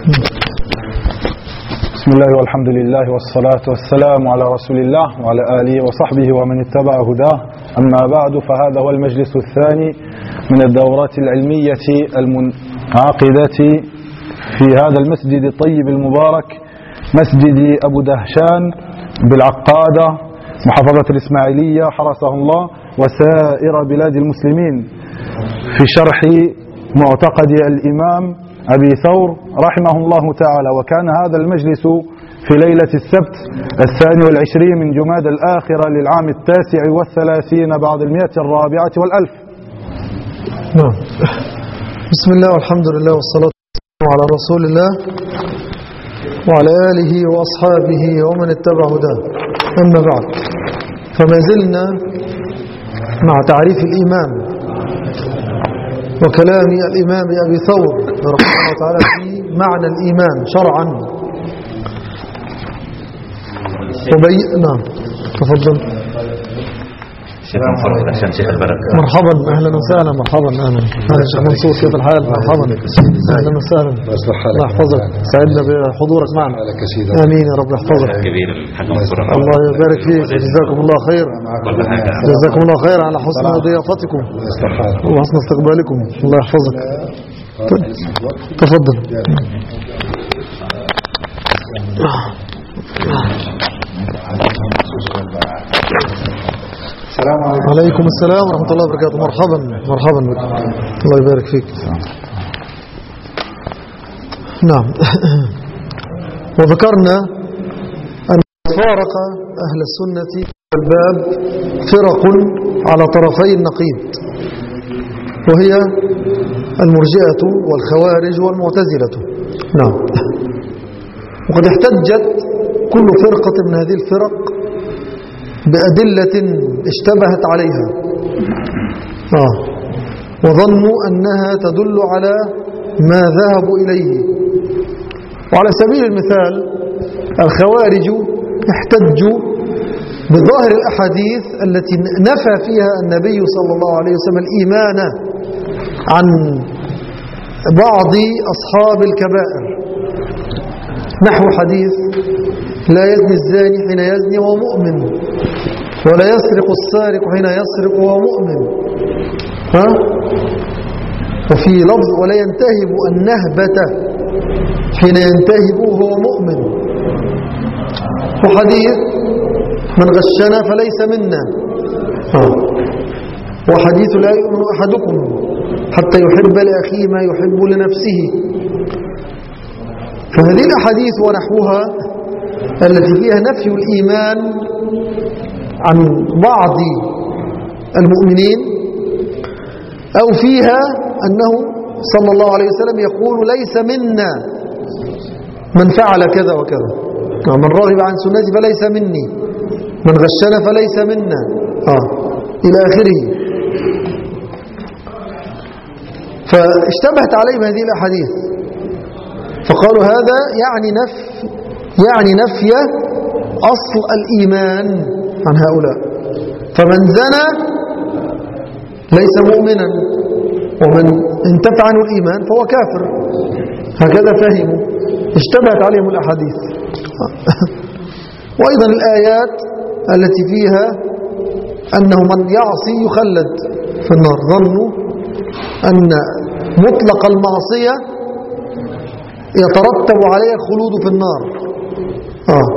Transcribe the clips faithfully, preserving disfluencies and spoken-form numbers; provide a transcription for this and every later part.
بسم الله والحمد لله والصلاة والسلام على رسول الله وعلى آله وصحبه ومن اتبع هداه. أما بعد، فهذا هو المجلس الثاني من الدورات العلمية المنعقدة في هذا المسجد الطيب المبارك، مسجد أبو دهشان بالعقادة محافظة الإسماعيلية حرسه الله، وسائر بلاد المسلمين، في شرح معتقد الإمام أبي ثور رحمه الله تعالى. وكان هذا المجلس في ليلة السبت الثاني والعشرين من جماد الآخرة للعام التاسع والثلاثين بعد المئة الرابعة والألف. نعم. بسم الله والحمد لله والصلاة والسلام على رسول الله وعلى آله وأصحابه ومن اتبع هداه. أما بعد، فما زلنا مع تعريف الإيمان وكلام الإمام أبي ثور رحمه الله تعالى في معنى الإيمان شرعا. وبي... نعم تفضل. مرحبا، أهلا وسهلا. مرحبا، أهلا أهلا شيخ منصور، كيف الحال؟ مرحبا، أهلا وسهلا. الله يحفظك، سعدنا بحضورك معنا. آمين يا رب يحفظك. الله يبارك فيك، جزاكم الله خير. جزاكم الله خير على حسن ضيافتكم وحسن استقبالكم. الله يحفظك. تفضل. السلام عليكم. وعليكم السلام ورحمة الله وبركاته. مرحبا مرحبا بك، الله يبارك فيك. نعم. وذكرنا أن فارق أهل السنة والباب فرق على طرفي النقيض، وهي المرجئة والخوارج والمعتزلة. نعم. وقد احتجت كل فرقة من هذه الفرق بأدلة اشتبهت عليها آه. وظنوا أنها تدل على ما ذهبوا إليه. وعلى سبيل المثال، الخوارج احتجوا بظاهر الأحاديث التي نفى فيها النبي صلى الله عليه وسلم الإيمان عن بعض أصحاب الكبائر، نحو حديث لا يزني الزاني حين يزني وهو مؤمن، ولا يسرق السارق حين يسرق وهو مؤمن. ها؟ وفي لفظ ولا ينتهب النهبة حين ينتهب وهو مؤمن. وحديث من غشنا فليس منا. ها؟ وحديث لا يؤمن أحدكم حتى يحب لأخيه ما يحب لنفسه. فهذه الأحاديث ونحوها التي فيها نفي الإيمان عن بعض المؤمنين، أو فيها أنه صلى الله عليه وسلم يقول ليس منا من فعل كذا وكذا، من رغب عن سنتي فليس مني، من غشنا فليس منا، آه إلى آخره. فاشتبهت عليهم هذه الأحاديث، فقالوا هذا يعني نفي يعني نفي أصل الإيمان عن هؤلاء، فمن زنى ليس مؤمنا، ومن انتفع عنه الإيمان فهو كافر. هكذا فهموا، اشتبهت عليهم الأحاديث. وأيضا الآيات التي فيها أنه من يعصي يخلد في النار، ظنوا أن مطلق المعصية يترتب عليها الخلود في النار. آه.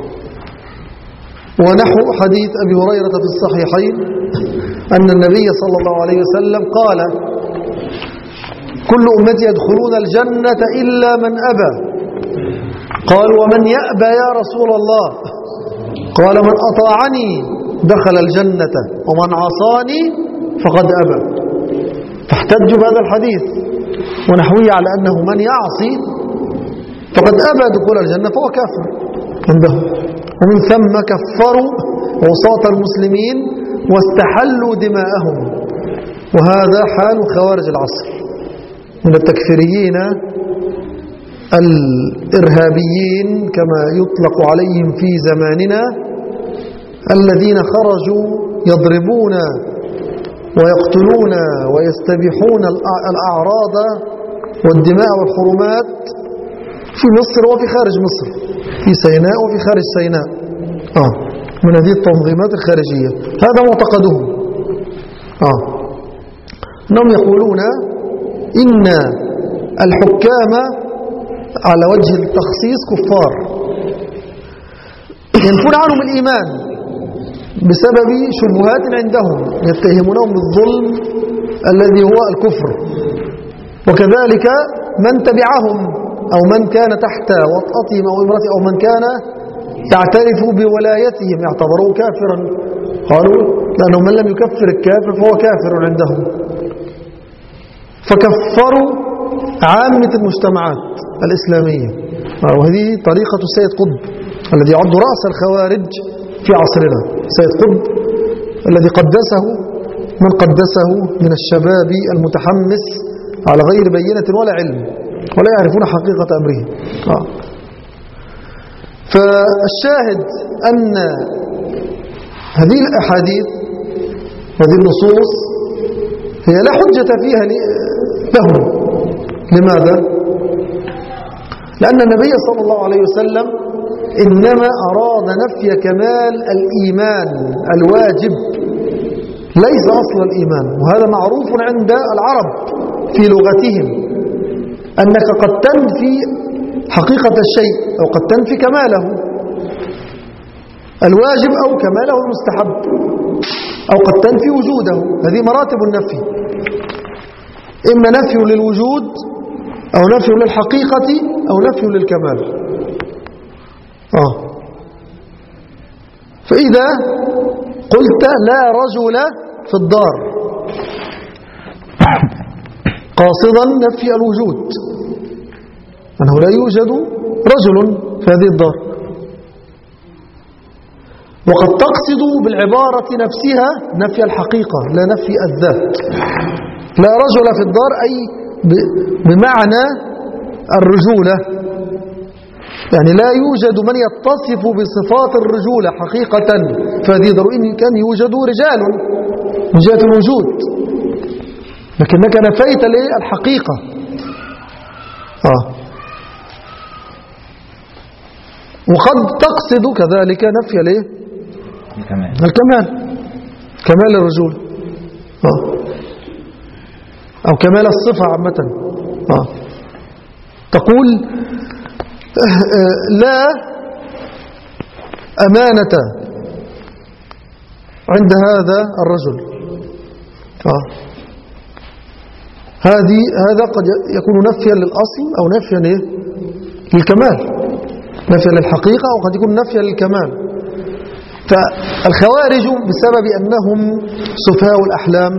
ونحو حديث أبي هريرة في الصحيحين أن النبي صلى الله عليه وسلم قال: كل أمتي يدخلون الجنة إلا من أبى. قال: ومن يأبى يا رسول الله؟ قال: من أطاعني دخل الجنة ومن عصاني فقد أبى. فاحتجوا بهذا الحديث ونحوه على أنه من يعصي فقد أبى دخول الجنة فهو كافر عندهم، ومن ثم كفروا عصاة المسلمين واستحلوا دماءهم. وهذا حال خوارج العصر من التكفيريين الإرهابيين كما يطلق عليهم في زماننا، الذين خرجوا يضربون ويقتلون ويستبيحون الأعراض والدماء والحرمات في مصر وفي خارج مصر، في سيناء وفي خارج سيناء، آه من هذه التنظيمات الخارجية. هذا معتقدهم. آه أنهم يقولون إن الحكام على وجه التخصيص كفار، ينفون عنهم الإيمان بسبب شبهات عندهم، يتهمونهم بالظلم الذي هو الكفر، وكذلك من تبعهم أو من كان تحت وطأتهم أو امرأتهم أو من كان يعترف بولايتهم يعتبروه كافرا. قالوا لأنه من لم يكفر الكافر فهو كافر عندهم، فكفروا عامة المجتمعات الإسلامية. وهذه طريقة السيد قطب الذي يعد رأس الخوارج في عصرنا. سيد قطب الذي قدسه من قدسه من الشباب المتحمس على غير بينة ولا علم ولا يعرفون حقيقة أمره. آه. فالشاهد أن هذه الأحاديث وهذه النصوص هي لا حجة فيها لهم. لماذا؟ لأن النبي صلى الله عليه وسلم إنما أراد نفي كمال الإيمان الواجب ليس أصل الإيمان. وهذا معروف عند العرب في لغتهم، أنك قد تنفي حقيقة الشيء أو قد تنفي كماله الواجب أو كماله المستحب، أو قد تنفي وجوده. هذه مراتب النفي، إما نفي للوجود أو نفي للحقيقة أو نفي للكمال. آه. فإذا قلت لا رجل في الدار قاصدا نفي الوجود، أنه لا يوجد رجل في هذه الدار، وقد تقصد بالعبارة نفسها نفي الحقيقة لا نفي الذات. لا رجل في الدار أي بمعنى الرجولة، يعني لا يوجد من يتصف بصفات الرجولة حقيقة فهذه دار، إن كان يوجد رجال من جهة الوجود، لكنك نفيت ليه الحقيقة. آه. وقد تقصد كذلك نفي ليه الكمال الكمال كمال الرجولة، آه. أو كمال الصفة عامة. آه. تقول لا أمانة عند هذا الرجل. آه. هذه هذا قد يكون نفيا للأصل أو نفيا للكمال، نفيا للحقيقة أو قد يكون نفيا للكمال. فالخوارج بسبب أنهم سفهاء الأحلام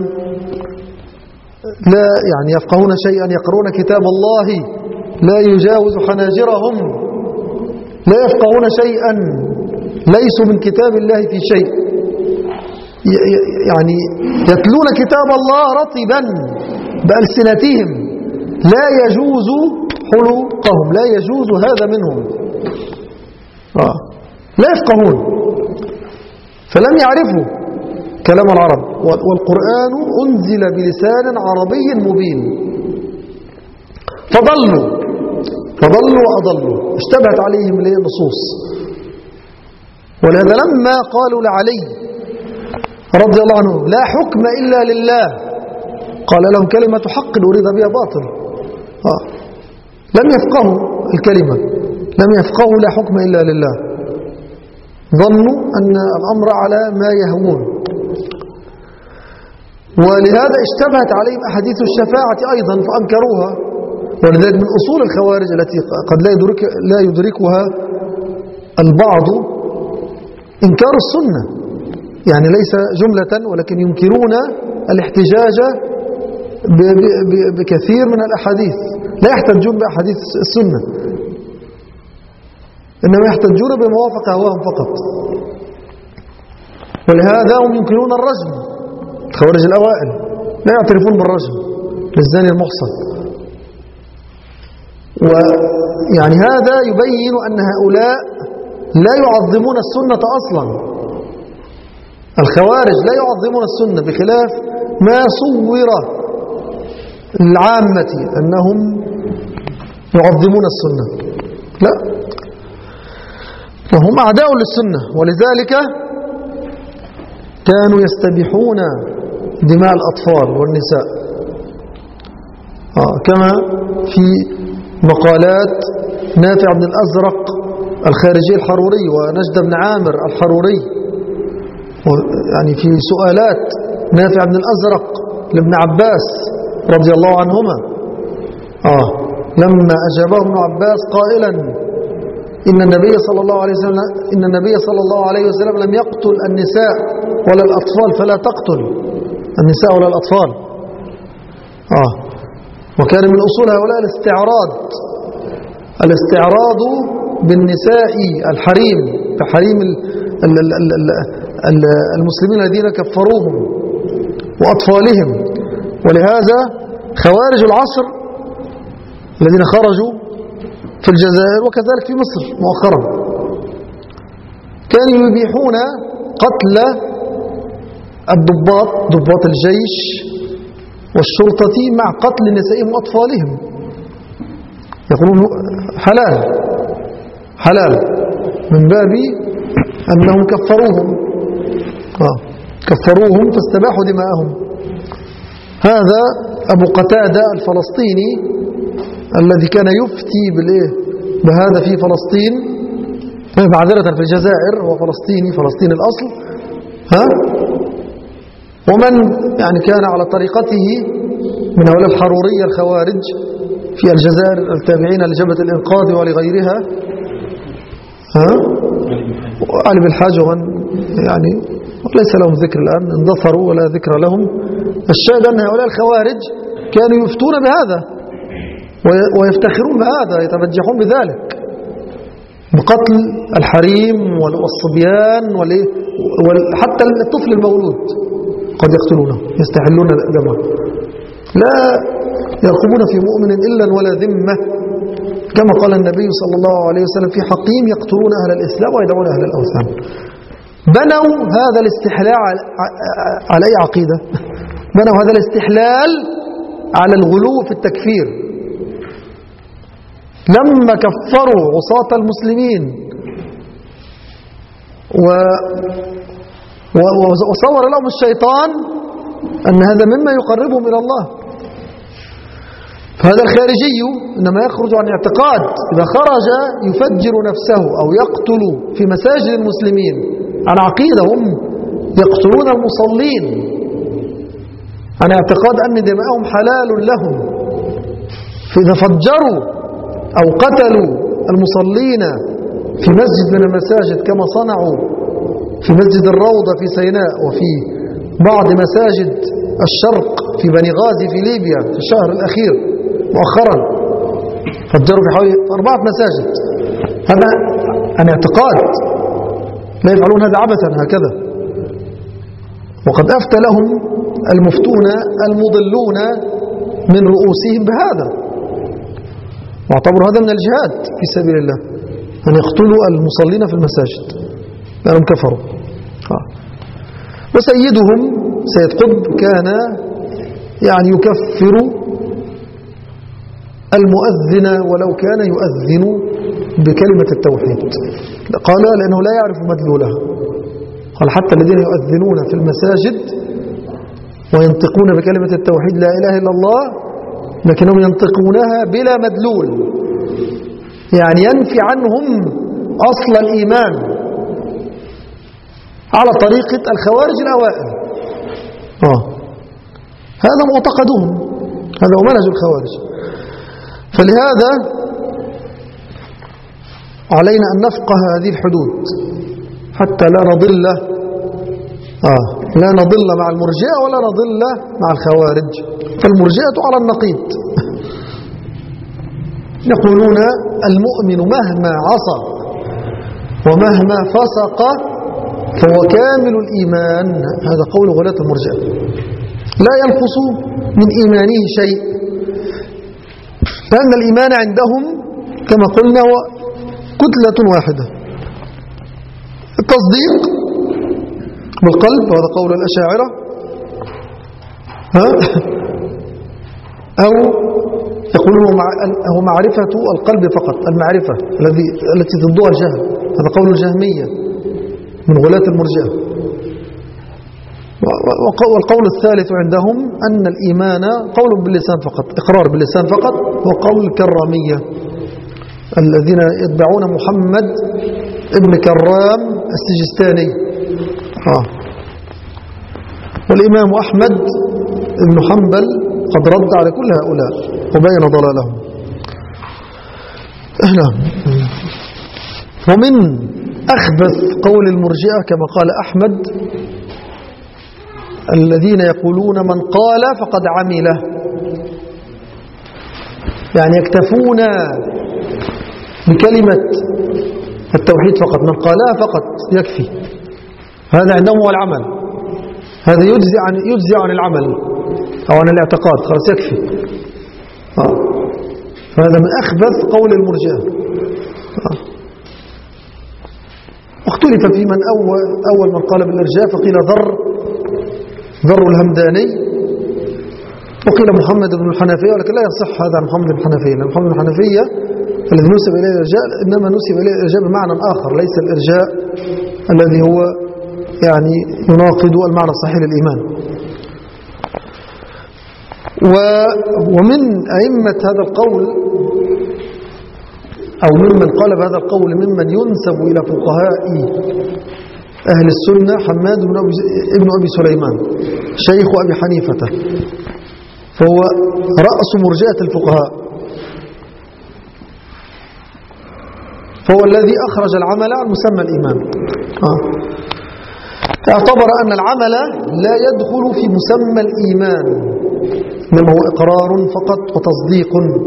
لا يعني يفقهون شيئا، يقرؤون كتاب الله لا يجاوز حناجرهم، لا يفقهون شيئا، ليسوا من كتاب الله في شيء، يعني يتلون كتاب الله رطبا بألسنتهم، لا يجوز حلقهم، لا يجوز هذا منهم. آه. لا يفقهون، فلم يعرفوا كلام العرب، والقرآن أنزل بلسان عربي مبين، فضلوا فضلوا وأضلوا، اشتبهت عليهم النصوص. ولهذا لما قالوا لعلي رضي الله عنه لا حكم إلا لله، قال لهم كلمة حق أريد بها باطل. آه. لم يفقهوا الكلمة، لم يفقهوا لا حكم إلا لله، ظنوا أن الأمر على ما يهوون. ولهذا اشتبهت عليهم أحاديث الشفاعة أيضا فأنكروها. ولذلك من أصول الخوارج التي قد لا يدرك لا يدركها البعض إنكار السنة، يعني ليس جملة ولكن ينكرون الاحتجاج بكثير من الأحاديث، لا يحتجون بأحاديث السنة، إنما يحتجون بموافقة هواهم فقط. ولهذا هم ينكرون الرجم، الخوارج الأوائل لا يعترفون بالرجم للزاني المحصن. ويعني هذا يبين أن هؤلاء لا يعظمون السنة أصلا. الخوارج لا يعظمون السنة بخلاف ما صور العامة أنهم يعظمون السنة. لا، وهم أعداء للسنة، ولذلك كانوا يستبيحون دماء الأطفال والنساء، آه كما في مقالات نافع بن الأزرق الخارجي الحروري ونجد بن عامر الحروري، يعني في سؤالات نافع بن الأزرق لابن عباس رضي الله عنهما، آه لما أجابه ابن عباس قائلا إن النبي صلى الله عليه وسلم إن النبي صلى الله عليه وسلم لم يقتل النساء ولا الأطفال فلا تقتل النساء ولا الأطفال. آه وكان من أصول هؤلاء الاستعراض الاستعراض بالنساء الحريم كحريم المسلمين الذين كفروهم وأطفالهم. ولهذا خوارج العصر الذين خرجوا في الجزائر وكذلك في مصر مؤخرا كانوا يبيحون قتل الضباط ضباط الجيش والشرطة مع قتل نسائهم وأطفالهم، يقولون حلال حلال من باب أنهم كفروهم آه. كفروهم فاستباحوا دماءهم. هذا أبو قتادة الفلسطيني الذي كان يفتي بالإيه بهذا في فلسطين، معذرة في الجزائر، هو فلسطيني فلسطين الأصل، ها ومن يعني كان على طريقته من هؤلاء الحرورية الخوارج في الجزائر التابعين لجبهة الإنقاذ ولغيرها، ها وعلي بالحاج ومن يعني ليس لهم ذكر الآن اندثروا ولا ذكر لهم. الشاهد أن هؤلاء الخوارج كانوا يفتون بهذا ويفتخرون بهذا، يتبجحون بذلك، بقتل الحريم والصبيان وحتى الطفل المولود قد يقتلونه يستحلون دمه، لا يرقبون في مؤمن إلا ولا ذمة، كما قال النبي صلى الله عليه وسلم في حقيم يقتلون أهل الإسلام ويدعون أهل الأوثان. بنوا هذا الاستحلال على أي عقيدة؟ بنوا هذا الاستحلال على الغلو في التكفير. لما كفروا عصاة المسلمين و وصور لهم الشيطان أن هذا مما يقربهم إلى الله، فهذا الخارجي إنما يخرج عن اعتقاد، إذا خرج يفجر نفسه أو يقتل في مساجد المسلمين عن عقيدة هم يقتلون المصلين عن اعتقاد أن دماءهم حلال لهم، فإذا فجروا أو قتلوا المصلين في مسجد من المساجد كما صنعوا في مسجد الروضة في سيناء وفي بعض مساجد الشرق في بني غازي في ليبيا في الشهر الأخير مؤخرا، فجروا في حوالي أربعة مساجد، هذا عن اعتقاد، لا يفعلون هذا عبثا هكذا. وقد أفتى لهم المفتون المضلون من رؤوسهم بهذا، واعتبروا هذا من الجهاد في سبيل الله أن يقتلوا المصلين في المساجد لأنهم كفروا. وسيدهم سيد قطب كان يعني يكفر المؤذن ولو كان يؤذن بكلمة التوحيد، قال لأنه لا يعرف مدلولها، قال حتى الذين يؤذنون في المساجد وينطقون بكلمة التوحيد لا إله إلا الله لكنهم ينطقونها بلا مدلول، يعني ينفي عنهم أصل الإيمان على طريقة الخوارج الأوائل. آه. هذا معتقدهم، هذا هو منهج الخوارج. فلهذا علينا أن نفقه هذه الحدود حتى لا نضل آه لا نضل مع المرجئة ولا نضل مع الخوارج، فالمرجئة على النقيض يقولون المؤمن مهما عصى ومهما فسق فهو كامل الإيمان، هذا قول غلاة المرجئة، لا ينقص من إيمانه شيء، لأن الإيمان عندهم كما قلنا هو كتلة واحدة، التصديق بالقلب وهذا قول الأشاعرة، ها أو يقولون هو معرفة القلب فقط، المعرفة الذي التي ضدها الجهل، هذا قول الجهمية من غلاة المرجئة. والقول الثالث عندهم أن الإيمان قول باللسان فقط، إقرار باللسان فقط، وقول الكرامية الذين يتبعون محمد ابن كرام السجستاني. آه. والإمام أحمد بن حنبل قد رد على كل هؤلاء وبين ضلالهم. نعم. ومن أخبث قول المرجئة كما قال أحمد الذين يقولون من قال فقد عمله، يعني يكتفون بكلمة التوحيد فقط، من قالها فقط يكفي، هذا عندهم هو العمل، هذا يجزي عن يجزي عن العمل أو عن الاعتقاد، خلاص يكفي. آه. فهذا من أخبث قول المرجئة. آه. واختلف في من أول, أول من قال بالإرجاء، فقيل ذر ذر الهمداني، وقيل محمد بن الحنفية، ولكن لا يصح هذا عن محمد بن الحنفية، لأن محمد بن الحنفية الذي نسب إليه الإرجاء إنما نسب إليه الإرجاء بمعنى آخر، ليس الإرجاء الذي هو يعني يناقض المعنى الصحيح للإيمان. ومن أئمة هذا القول أو ممن قال بهذا القول ممن ينسب إلى فقهاء أهل السنة حماد بن أبي, ابن أبي سليمان شيخ أبي حنيفة، فهو رأس مرجئة الفقهاء، فهو الذي أخرج العمل عن مسمى الإيمان. آه. اعتبر أن العمل لا يدخل في مسمى الإيمان، إنما هو إقرار فقط وتصديق،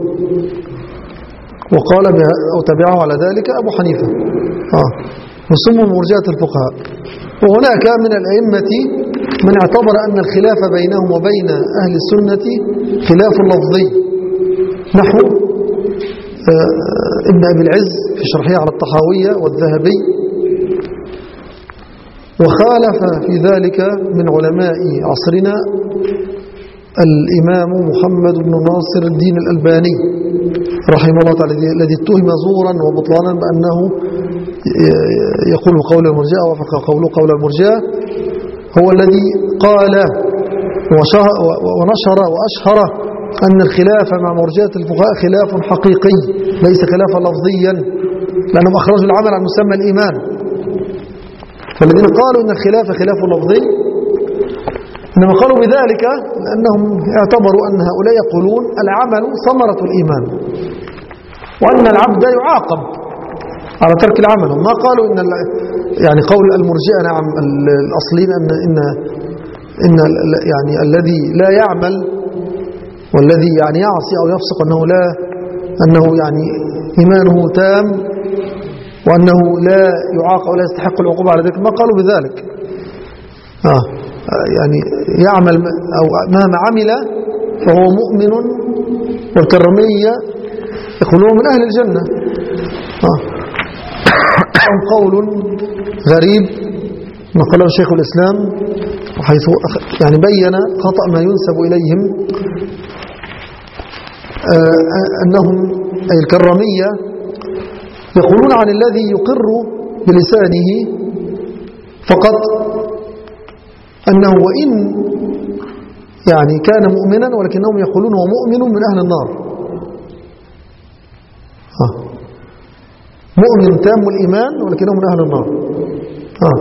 وقال أو تبعه على ذلك أبو حنيفة. آه. وسموا مرجئة الفقهاء. وهناك من الأئمة من اعتبر أن الخلاف بينهم وبين أهل السنة خلاف لفظي، نحو ابن أبي العز في شرحه على الطحاوية والذهبي. وخالف في ذلك من علماء عصرنا الإمام محمد بن ناصر الدين الألباني رحمه الله تعالى، الذي اتهم زورا وبطلانا بأنه يقول قول المرجئة وفق قوله قول المرجئة، هو الذي قال ونشر وأشهر أن الخلاف مع مرجئة الفقهاء خلاف حقيقي ليس خلافا لفظيا، لأنهم أخرجوا العمل عن مسمى الإيمان. فالذين قالوا أن الخلاف خلاف لفظي إنما قالوا بذلك لأنهم اعتبروا أن هؤلاء يقولون العمل ثمرة الإيمان، وأن العبد يعاقب على ترك العمل. ما قالوا إن يعني قول المرجئة نعم الأصلين أن إن إن يعني الذي لا يعمل والذي يعني يعصي أو يفسق أنه لا أنه يعني إيمانه تام وأنه لا يعاقب ولا يستحق العقوبة على ذلك، ما قالوا بذلك. آه يعني يعمل أو مهما عمل فهو مؤمن، والكرمية يقولون من أهل الجنة. آه قول غريب نقله شيخ الإسلام، حيث يعني بين خطأ ما ينسب إليهم، أنهم أي الكرمية يقولون عن الذي يقر بلسانه فقط أنه وإن يعني كان مؤمنا ولكنهم يقولون هو مؤمن من أهل النار. آه. مؤمن تام الإيمان ولكنه من أهل النار. آه.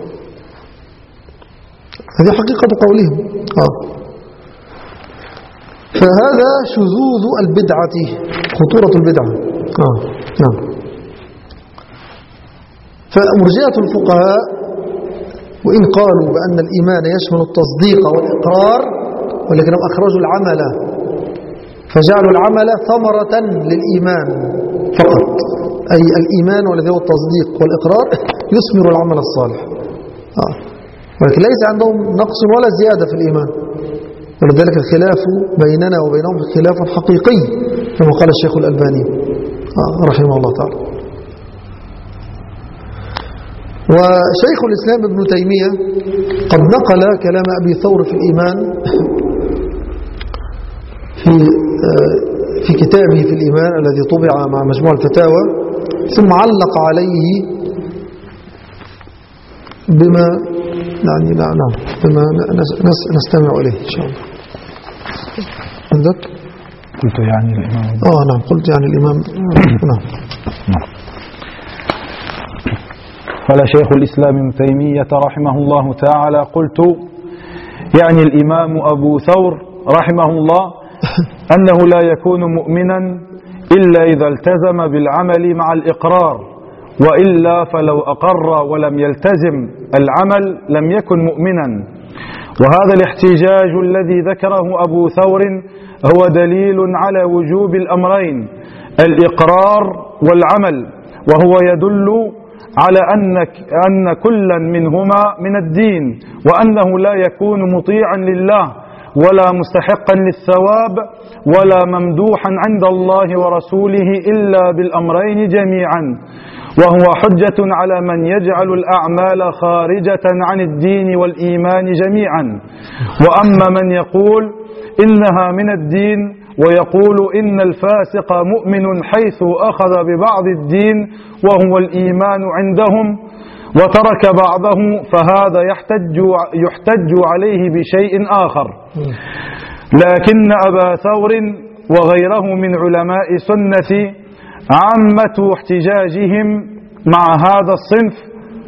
هذه حقيقة قولهم. آه. فهذا شذوذ البدعة، خطورة البدعة. آه. نعم. فمرجئة الفقهاء وإن قالوا بأن الإيمان يشمل التصديق والإقرار، ولكنهم أخرجوا العمل فجعلوا العمل ثمرة للإيمان فقط، أي الإيمان والذي هو التصديق والإقرار يثمر العمل الصالح. آه. ولكن ليس عندهم نقص ولا زيادة في الإيمان، ولذلك الخلاف بيننا وبينهم خلاف حقيقي كما قال الشيخ الألباني آه. رحمه الله تعالى. وشيخ الإسلام ابن تيمية قد نقل كلام أبي ثور في الإيمان في في كتابه في الإيمان الذي طبع مع مجموع الفتاوى، ثم علق عليه بما يعني لا نعم بما نستمع إليه إن شاء الله. عندك؟ قلت يعني الإمام آه نعم قلت يعني الإمام نعم. قال شيخ الإسلام ابن تيمية رحمه الله تعالى: قلت يعني الإمام أبو ثور رحمه الله أنه لا يكون مؤمنا إلا إذا التزم بالعمل مع الإقرار، وإلا فلو أقر ولم يلتزم العمل لم يكن مؤمنا. وهذا الاحتجاج الذي ذكره أبو ثور هو دليل على وجوب الأمرين، الإقرار والعمل، وهو يدل على أن أن كلا منهما من الدين، وأنه لا يكون مطيعا لله ولا مستحقا للثواب ولا ممدوحا عند الله ورسوله إلا بالأمرين جميعا، وهو حجة على من يجعل الأعمال خارجة عن الدين والإيمان جميعا. وأما من يقول إنها من الدين ويقول إن الفاسق مؤمن حيث أخذ ببعض الدين وهو الإيمان عندهم وترك بعضه، فهذا يحتج, يحتج عليه بشيء آخر. لكن أبا ثور وغيره من علماء السنة عامة احتجاجهم مع هذا الصنف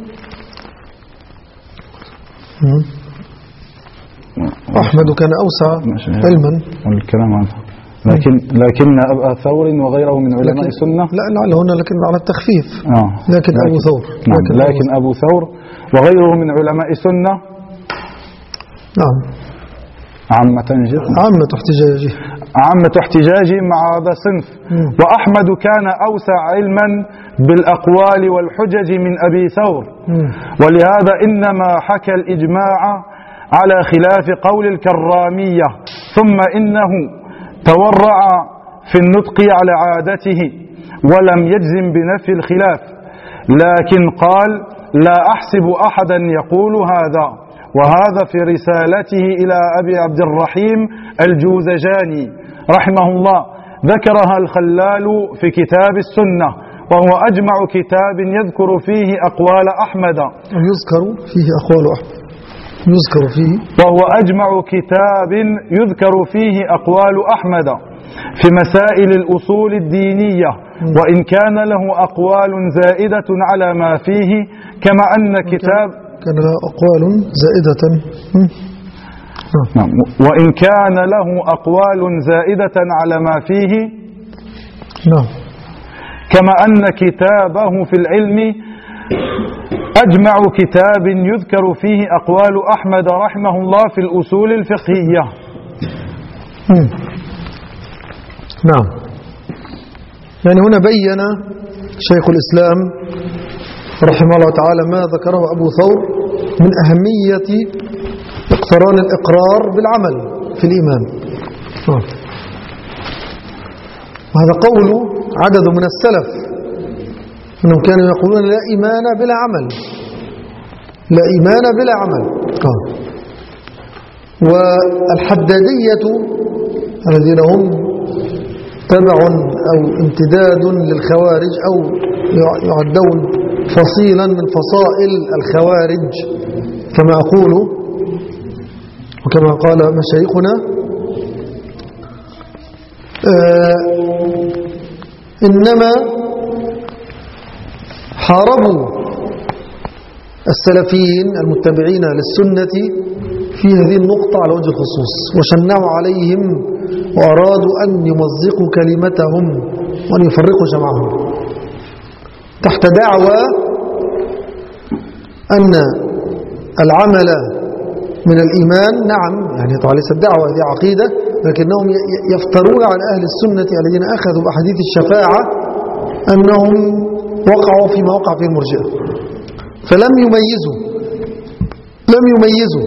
أحمد كان أوسع علما والكلام عنه، لكن لكن أبا ثور وغيره من علماء السنة لا لعل هنا لكن على التخفيف آه. لكن, لكن أبو ثور نعم لكن, لكن أبو ثور وغيره من علماء السنة نعم عامة عامة احتجاجه عامة احتجاجه مع هذا الصنف. وأحمد كان أوسع علما بالأقوال والحجج من أبي ثور، ولهذا إنما حكى الإجماع على خلاف قول الكرامية، ثم إنه تورع في النطق على عادته ولم يجزم بنفي الخلاف، لكن قال لا أحسب أحدا يقول هذا. وهذا في رسالته إلى أبي عبد الرحيم الجوزجاني رحمه الله، ذكرها الخلال في كتاب السنة، وهو أجمع كتاب يذكر فيه أقوال أحمد يذكر فيه أقوال أحمد يذكر فيه وهو أجمع كتاب يذكر فيه أقوال أحمد في مسائل الأصول الدينية، وإن كان له أقوال زائدة على ما فيه، كما أن كتاب كان له أقوال زائدة نعم. وإن كان له أقوال زائدة على ما فيه نعم. كما أن كتابه في العلم أجمع كتاب يذكر فيه أقوال أحمد رحمه الله في الأصول الفقهية. نعم. يعني هنا بين شيخ الإسلام رحمه الله تعالى ما ذكره أبو ثور من أهمية اقتران الإقرار بالعمل في الإيمان. وهذا قول عدد من السلف أنهم كانوا يقولون لا إيمان بلا عمل، لا إيمان بلا عمل. والحدادية الذين هم تبع أو امتداد للخوارج أو يعدون فصيلا من فصائل الخوارج كما أقول وكما قال مشايخنا، آه إنما حاربوا السلفيين المتبعين للسنة في هذه النقطة على وجه الخصوص، وشنعوا عليهم وأرادوا أن يمزقوا كلمتهم وأن يفرقوا جمعهم تحت دعوى أن العمل من الإيمان. نعم يعني طبعا ليست دعوة، هذه عقيدة، لكنهم يفترون على أهل السنة الذين أخذوا بأحاديث الشفاعة أنهم وقعوا فيما وقع فيه المرجئة، فلم يميزوا لم يميزوا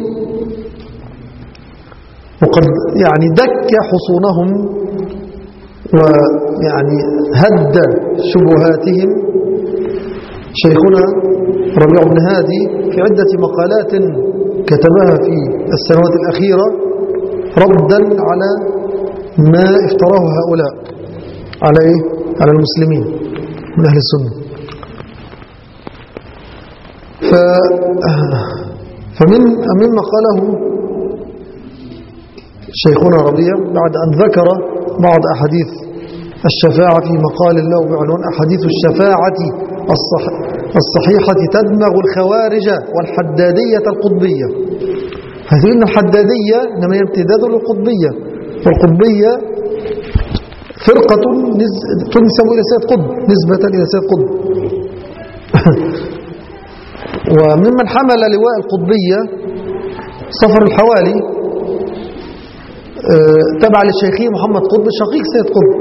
وقد يعني دك حصونهم ويعني هد شبهاتهم شيخنا ربيع بن هادي في عدة مقالات كتبها في السنوات الأخيرة ردا على ما افتراه هؤلاء على إيه؟ على المسلمين من أهل السنة. ف... فمن مما قاله شيخنا ربيع بعد أن ذكر بعض أحاديث الشفاعة في مقال له بعنوان أحاديث الشفاعة الصح... الصحيحة تدمغ الخوارج والحدادية القطبية. هذه إن الحدادية إنما امتداد للقطبية، والقطبية فرقة نز... تنسب إلى سيد قطب، نسبة إلى سيد قطب. وممن حمل لواء القطبية صفر الحوالي تبع للشيخي محمد قطب شقيق سيد قطب.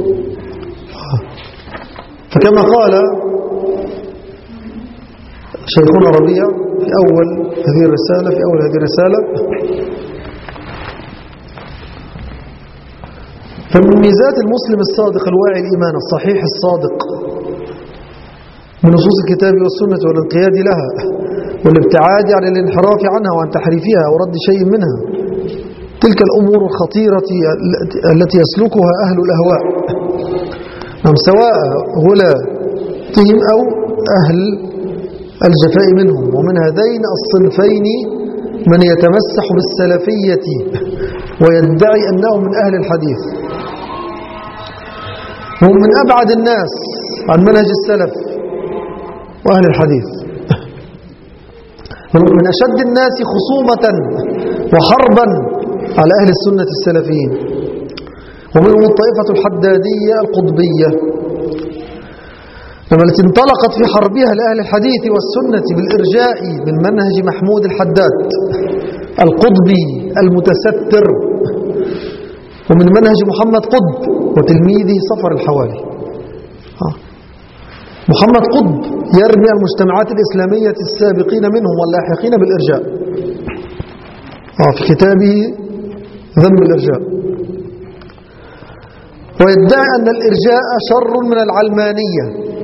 فكما قال شيخنا ربيع في أول هذه الرسالة في أول هذه الرسالة: فمن ميزات المسلم الصادق الواعي الإيمان الصحيح الصادق من نصوص الكتاب والسنة والانقياد لها والابتعاد عن الانحراف عنها وعن تحريفها ورد شيء منها تلك الأمور الخطيرة التي يسلكها أهل الأهواء، سواء غلاتهم أو أهل الجفاء منهم. ومن هذين الصنفين من يتمسح بالسلفية ويدعي أنه من أهل الحديث، هم من أبعد الناس عن منهج السلف وأهل الحديث، من أشد الناس خصومة وحربا على أهل السنة السلفيين، ومنهم الطائفة الحدادية القطبية لما التي انطلقت في حربها لأهل الحديث والسنة بالإرجاء من منهج محمود الحداد القطبي المتستر، ومن منهج محمد قطب وتلميذه صفر الحوالي. محمد قطب يرمي المجتمعات الإسلامية السابقين منهم واللاحقين بالإرجاء في كتابه ذم الإرجاء، ويدعي أن الإرجاء شر من العلمانية،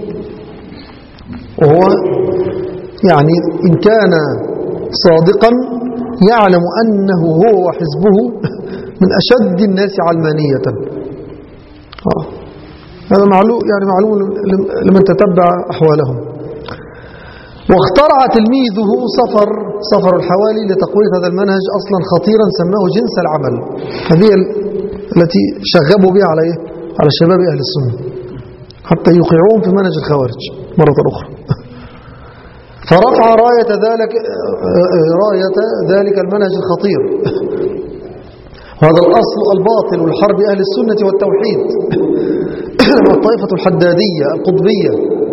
وهو يعني إن كان صادقا يعلم أنه هو وحزبه من أشد الناس علمانية. آه. هذا معلوم يعني معلوم لمن تتبع أحوالهم. واخترع تلميذه صفر صفر الحوالي لتقوية هذا المنهج أصلا خطيرا سماه جنس العمل. هذه التي شغبوا بها على إيه؟ على شباب أهل السنة حتى يوقعوهم في منهج الخوارج مرة أخرى. فرفع راية ذلك راية ذلك المنهج الخطير، وهذا الأصل الباطل لحرب أهل السنة والتوحيد الطائفة الحدادية القطبية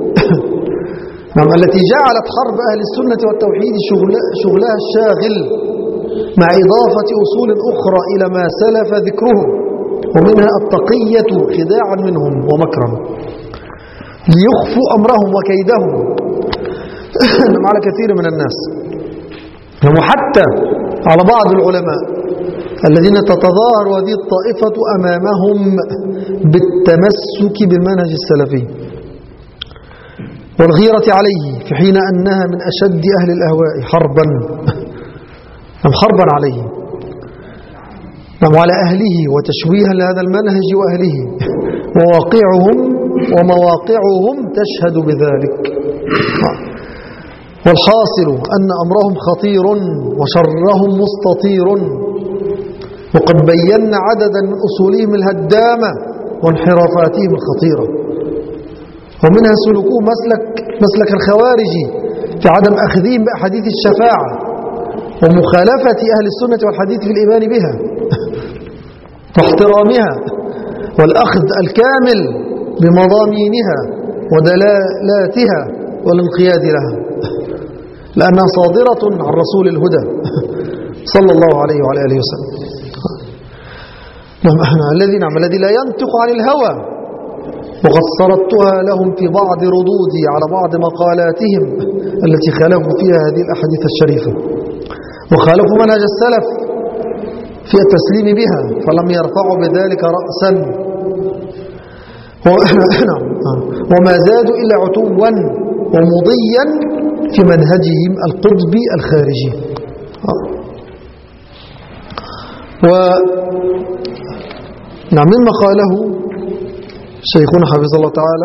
التي جعلت حرب أهل السنة والتوحيد شغلها الشاغل، مع إضافة أصول أخرى إلى ما سلف ذكرهم، ومنها التقية خداعا منهم ومكرا ليخفوا أمرهم وكيدهم على كثير من الناس، وحتى على بعض العلماء الذين تتظاهر هذه الطائفة أمامهم بالتمسك بالمنهج السلفي والغيرة عليه، في حين أنها من أشد أهل الأهواء حربا أم حربا عليه وعلى أهله وتشويها لهذا المنهج وأهله، وواقعهم ومواقعهم تشهد بذلك. والحاصل أن أمرهم خطير وشرهم مستطير، وقد بينا عددا من أصولهم الهدامة وانحرافاتهم الخطيرة، ومنها سلوكه مسلك, مسلك الخوارج في عدم أخذهم بأحاديث الشفاعة ومخالفة أهل السنة والحديث في الإيمان بها واحترامها والأخذ الكامل بمضامينها ودلالاتها والانقياد لها، لأنها صادرة عن رسول الهدى صلى الله عليه وعلى آله وسلم الذي نعم الذي لا ينطق عن الهوى. وقد سردتها لهم في بعض ردودي على بعض مقالاتهم التي خالفوا فيها هذه الأحاديث الشريفة، وخالفوا منهج السلف في التسليم بها، فلم يرفعوا بذلك رأسا وما زادوا إلا عتوا ومضيا في منهجهم القطبي الخارجي. و نعم مما قاله شيخنا حفظه الله تعالى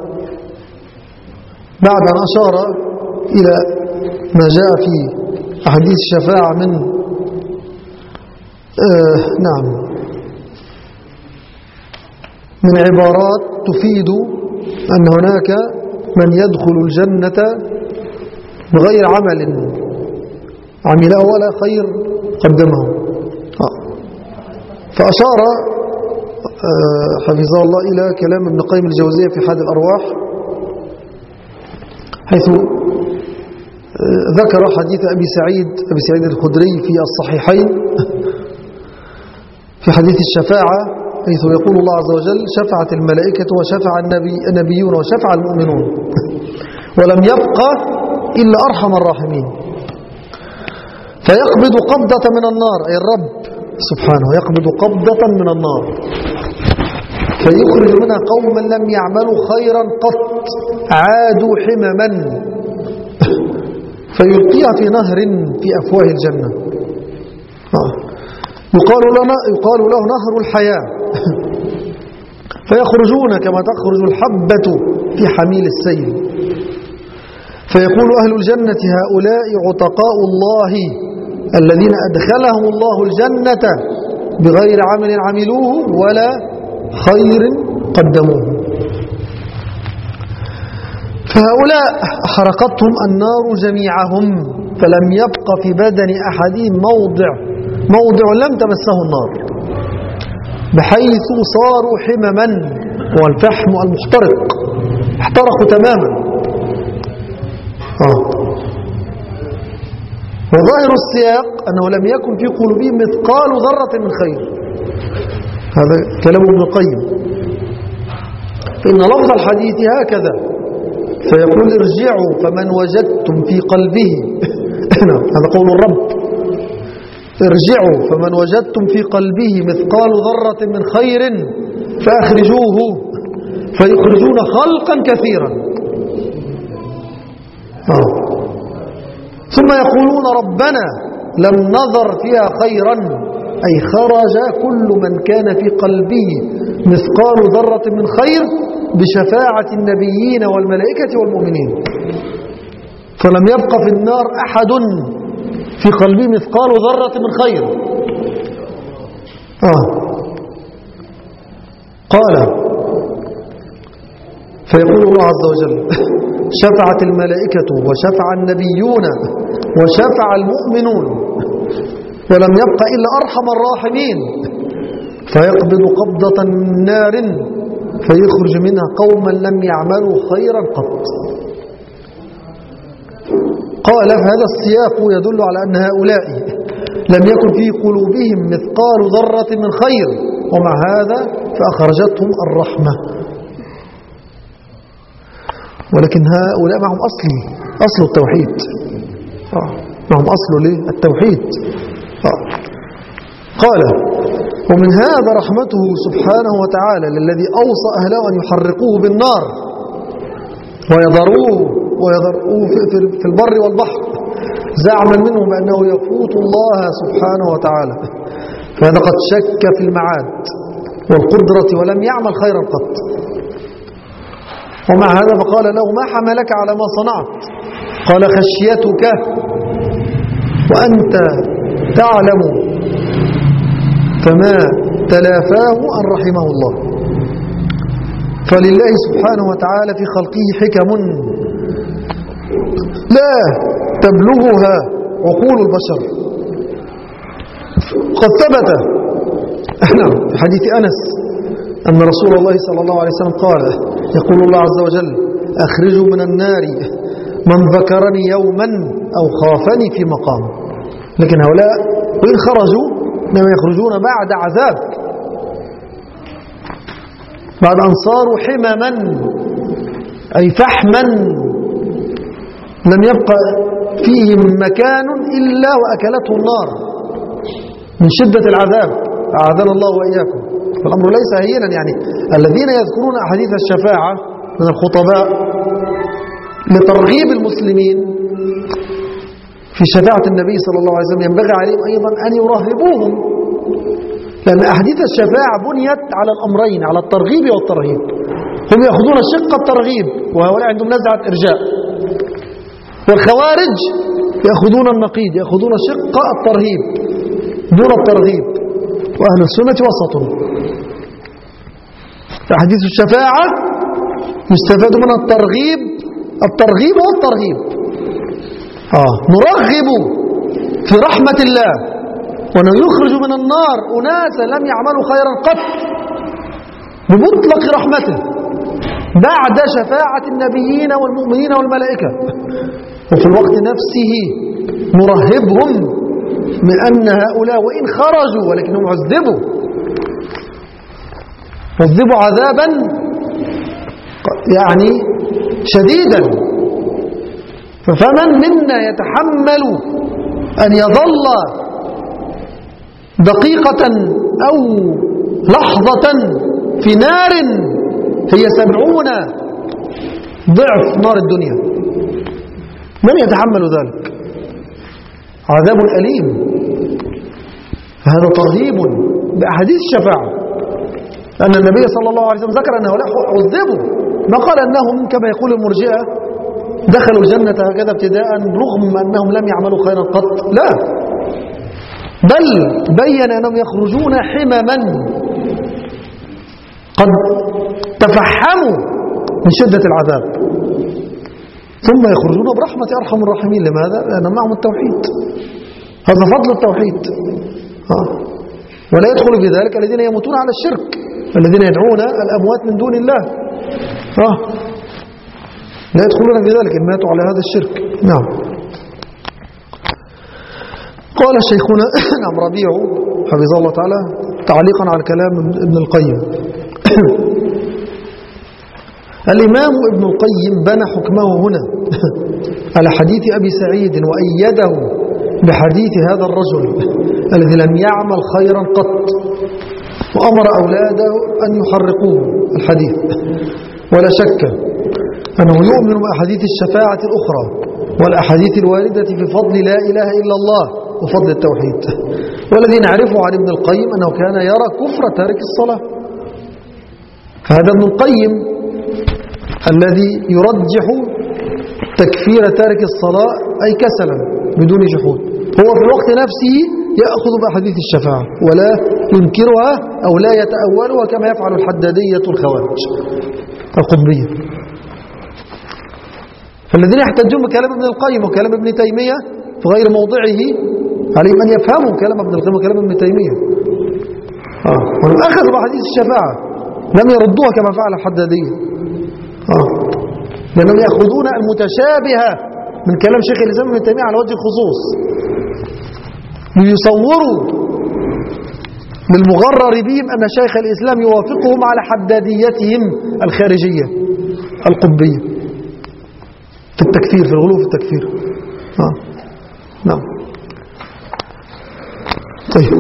بعد أن أشار إلى ما جاء في أحاديث الشفاعة من آه نعم من عبارات تفيد أن هناك من يدخل الجنة بغير عمل عمله ولا خير قدمه. فأشار حفظه الله إلى كلام ابن قيم الجوزية في حاد الأرواح، حيث ذكر حديث أبي سعيد أبي سعيد الخدري في الصحيحين في حديث الشفاعة، حيث يقول الله عز وجل: شفعت الملائكة وشفع النبي النبيون وشفع المؤمنون ولم يبق إلا أرحم الراحمين، فيقبض قبضة من النار، أي الرب سبحانه يقبض قبضة من النار فيخرج منها قوما لم يعملوا خيرا قط عادوا حمما فيلقيها في نهر في أفواه الجنة، يقال له, يقال له نهر الحياة فيخرجون كما تخرج الحبة في حميل السيل، فيقول أهل الجنة: هؤلاء عتقاء الله الذين أدخلهم الله الجنة بغير عمل عملوه ولا خير قدموه، فهؤلاء حرقتهم النار جميعهم فلم يبق في بدن أحدهم موضع موضع لم تمسه النار، بحيث صاروا حمما، والفحم المحترق احترقوا تماما. آه. وظاهر السياق أنه لم يكن في قلوبهم مثقال ذرة من خير، هذا كلام ابن القيم. إن لفظ الحديث هكذا، فيقول: ارجعوا فمن وجدتم في قلبه هذا قول الرب: ارجعوا فمن وجدتم في قلبه مثقال ذرة من خير فأخرجوه، فيخرجون خلقا كثيرا. آه. ثم يقولون: ربنا لم نظر فيها خيرا، أي خرج كل من كان في قلبه مثقال ذرة من خير بشفاعة النبيين والملائكة والمؤمنين، فلم يبق في النار أحد في قلبه مثقال ذرة من خير. آه. قال: فيقول الله عز وجل: شفعت الملائكة وشفع النبيون وشفع المؤمنون ولم يبق إلا أرحم الراحمين، فيقبض قبضة من نار فيخرج منها قوما لم يعملوا خيرا قط. قال: فهذا السياق يدل على أن هؤلاء لم يكن في قلوبهم مثقال ذرة من خير، ومع هذا فأخرجتهم الرحمة. ولكن هؤلاء معهم أصل أصل التوحيد، معهم أصل التوحيد. قال: ومن هذا رحمته سبحانه وتعالى للذي أوصى أهله أن يحرقوه بالنار ويذروه ويذروه في البر والبحر زعما منهم بأنه يفوت الله سبحانه وتعالى، فهذا قد شك في المعاد والقدرة ولم يعمل خيرا قط. ومع هذا فقال له: ما حملك على ما صنعت؟ قال: خشيتك وأنت تعلم، فما تلافاه أن رحمه الله. فلله سبحانه وتعالى في خلقه حكم لا تبلغها عقول البشر. قد ثبت في حديث أنس أن رسول الله صلى الله عليه وسلم قال: يقول الله عز وجل: أخرجوا من النار من ذكرني يوما أو خافني في مقام. لكن هؤلاء وإن خرجوا إنما يخرجون بعد عذاب، بعد أن صاروا حمما أي فحما لم يبقى فيهم مكان إلا وأكلته النار من شدة العذاب، أعاذنا الله وإياكم. فالأمر ليس هينا، يعني الذين يذكرون أحاديث الشفاعة من الخطباء لترغيب المسلمين في شفاعة النبي صلى الله عليه وسلم ينبغي عليهم أيضا أن يرهبوهم، لأن أحاديث الشفاعة بنيت على الأمرين، على الترغيب والترهيب. هم يأخذون شق الترغيب وهؤلاء عندهم نزعة إرجاء. والخوارج يأخذون النقيض، يأخذون شق الترهيب دون الترغيب. وأهل السنة وسط. حديث الشفاعة يستفاد منها الترغيب الترغيب والترهيب. آه. نرغب في رحمة الله ونخرج من النار أناسا لم يعملوا خيرا قط بمطلق رحمته بعد شفاعة النبيين والمؤمنين والملائكة، وفي الوقت نفسه نرهبهم من أن هؤلاء وإن خرجوا ولكنهم عذبوا عذبوا عذابا يعني شديدا. فمن منا يتحمل أن يظل دقيقة أو لحظة في نار هي سبعون ضعف نار الدنيا؟ من يتحمل ذلك؟ عذاب أليم. هذا ترهيب بأحاديث الشفاعة، أن النبي صلى الله عليه وسلم ذكر أن هؤلاء عذبوا، ما قال أنهم كما يقول المرجئة دخلوا الجنة هكذا ابتداء رغم أنهم لم يعملوا خيرا قط، لا، بل بين أنهم يخرجون حمما قد تفحموا من شدة العذاب، ثم يخرجون برحمة أرحم الراحمين. لماذا؟ لأن معهم التوحيد، هذا فضل التوحيد. آه. ولا يدخل في ذلك الذين يموتون على الشرك، الذين يدعون الأموات من دون الله، آه. لا يدخلون في ذلك إن ماتوا على هذا الشرك. نعم. قال شيخنا نعم ربيع حفظه الله تعالى تعليقا على كلام ابن القيم الإمام ابن القيم بنى حكمه هنا على حديث أبي سعيد وأيده بحديث هذا الرجل الذي لم يعمل خيرا قط، وأمر أولاده أن يحرقوه الحديث. ولا شك أنه يؤمن بأحاديث الشفاعة الأخرى والأحاديث الواردة في فضل لا إله إلا الله وفضل التوحيد. والذي نعرفه عن ابن القيم أنه كان يرى كفر تارك الصلاة. هذا ابن القيم الذي يرجح تكفير تارك الصلاة أي كسلا بدون جحود، هو في الوقت نفسه يأخذ بأحاديث الشفاعة ولا ينكرها أو لا يتأولها كما يفعل الحدادية الخوارج القطبية. فالذين يحتجون بكلام ابن القيم وكلام ابن تيمية في غير موضعه عليهم أن يفهموا كلام ابن القيم وكلام ابن تيمية. آه. ولم أخذوا بحديث الشفاعة لم يردوها كما فعل الحدادية، آه. لأنهم يأخذون المتشابهة من كلام شيخ الإسلام ابن تيمية على وجه الخصوص ليصوروا بالمغرر بهم أن شيخ الإسلام يوافقهم على حداديتهم الخارجية القطبية في التكفير، في الغلو في التكفير. آه. نعم. طيب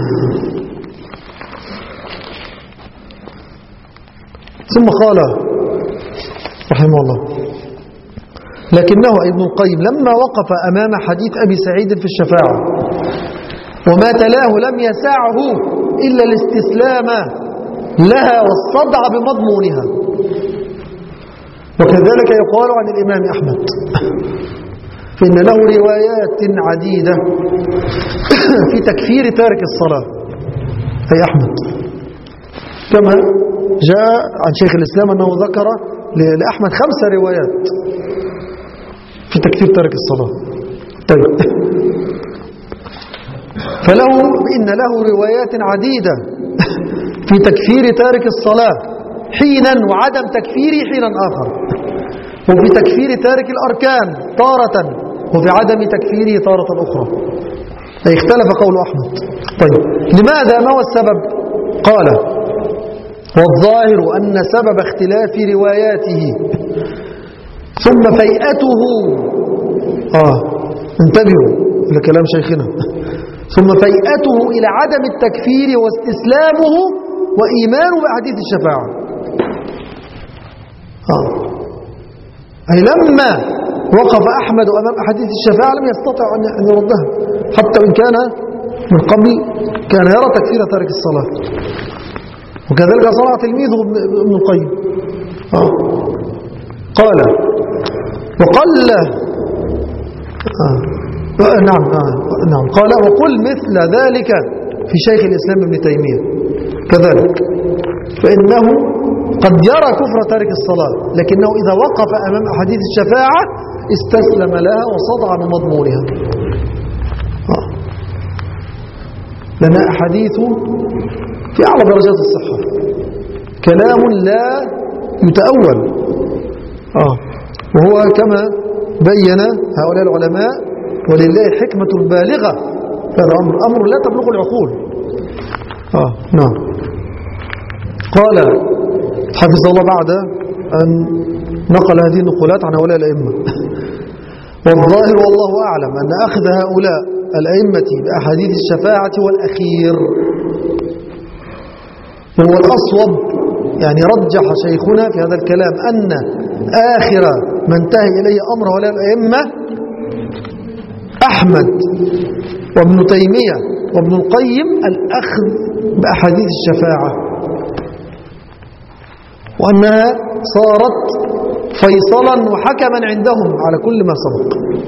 ثم قال رحمه الله لكنه ابن القيم لما وقف أمام حديث أبي سعيد في الشفاعة وما تلاه لم يسعه إلا الاستسلام لها والصدع بمضمونها. وكذلك يقال عن الإمام أحمد فإن له روايات عديدة في تكفير تارك الصلاة، أي أحمد، كما جاء عن شيخ الإسلام أنه ذكر لأحمد خمسة روايات في تكفير تارك الصلاة. طيب فله إن له روايات عديدة في تكفير تارك الصلاة حينا وعدم تكفيره حينا آخر، وفي تكفير تارك الأركان تارة وفي عدم تكفيره تارة أخرى، أي اختلف قول أحمد. طيب لماذا؟ ما هو السبب؟ قال والظاهر أن سبب اختلاف رواياته ثم فيئته آه انتبهوا لكلام شيخنا ثم فيئته إلى عدم التكفير واستسلامه وإيمانه بأحاديث الشفاعة. آه. أي لما وقف أحمد أمام أحاديث الشفاعة لم يستطع أن يردها، حتى إن كان من قبل كان يرى تكفير تارك الصلاة. وكذلك صنع تلميذه ابن القيم آه. قال وقل آه. نعم آه. نعم قال وقل مثل ذلك في شيخ الإسلام ابن تيمية كذلك، فإنه قد يرى كفر تارك الصلاة، لكنه إذا وقف أمام أحاديث الشفاعة استسلم لها وصدع بمضمونها. آه. لأن أحاديث في أعلى درجات الصحة، كلام لا يتأول. آه. وهو كما بين هؤلاء العلماء ولله حكمة بالغة، هذا أمر, أمر لا تبلغ العقول. آه. نعم. قال حفظ الله بعد أن نقل هذه النقولات عن هؤلاء الأئمة والظاهر والله أعلم أن أخذ هؤلاء الأئمة بأحاديث الشفاعة والأخير هو الأصوب. يعني رجح شيخنا في هذا الكلام أن آخر ما انتهي إليه أمر هؤلاء الأئمة أحمد وابن تيمية وابن القيم الأخذ بأحاديث الشفاعة، وأنها صارت فيصلا وحكما عندهم على كل ما سبق.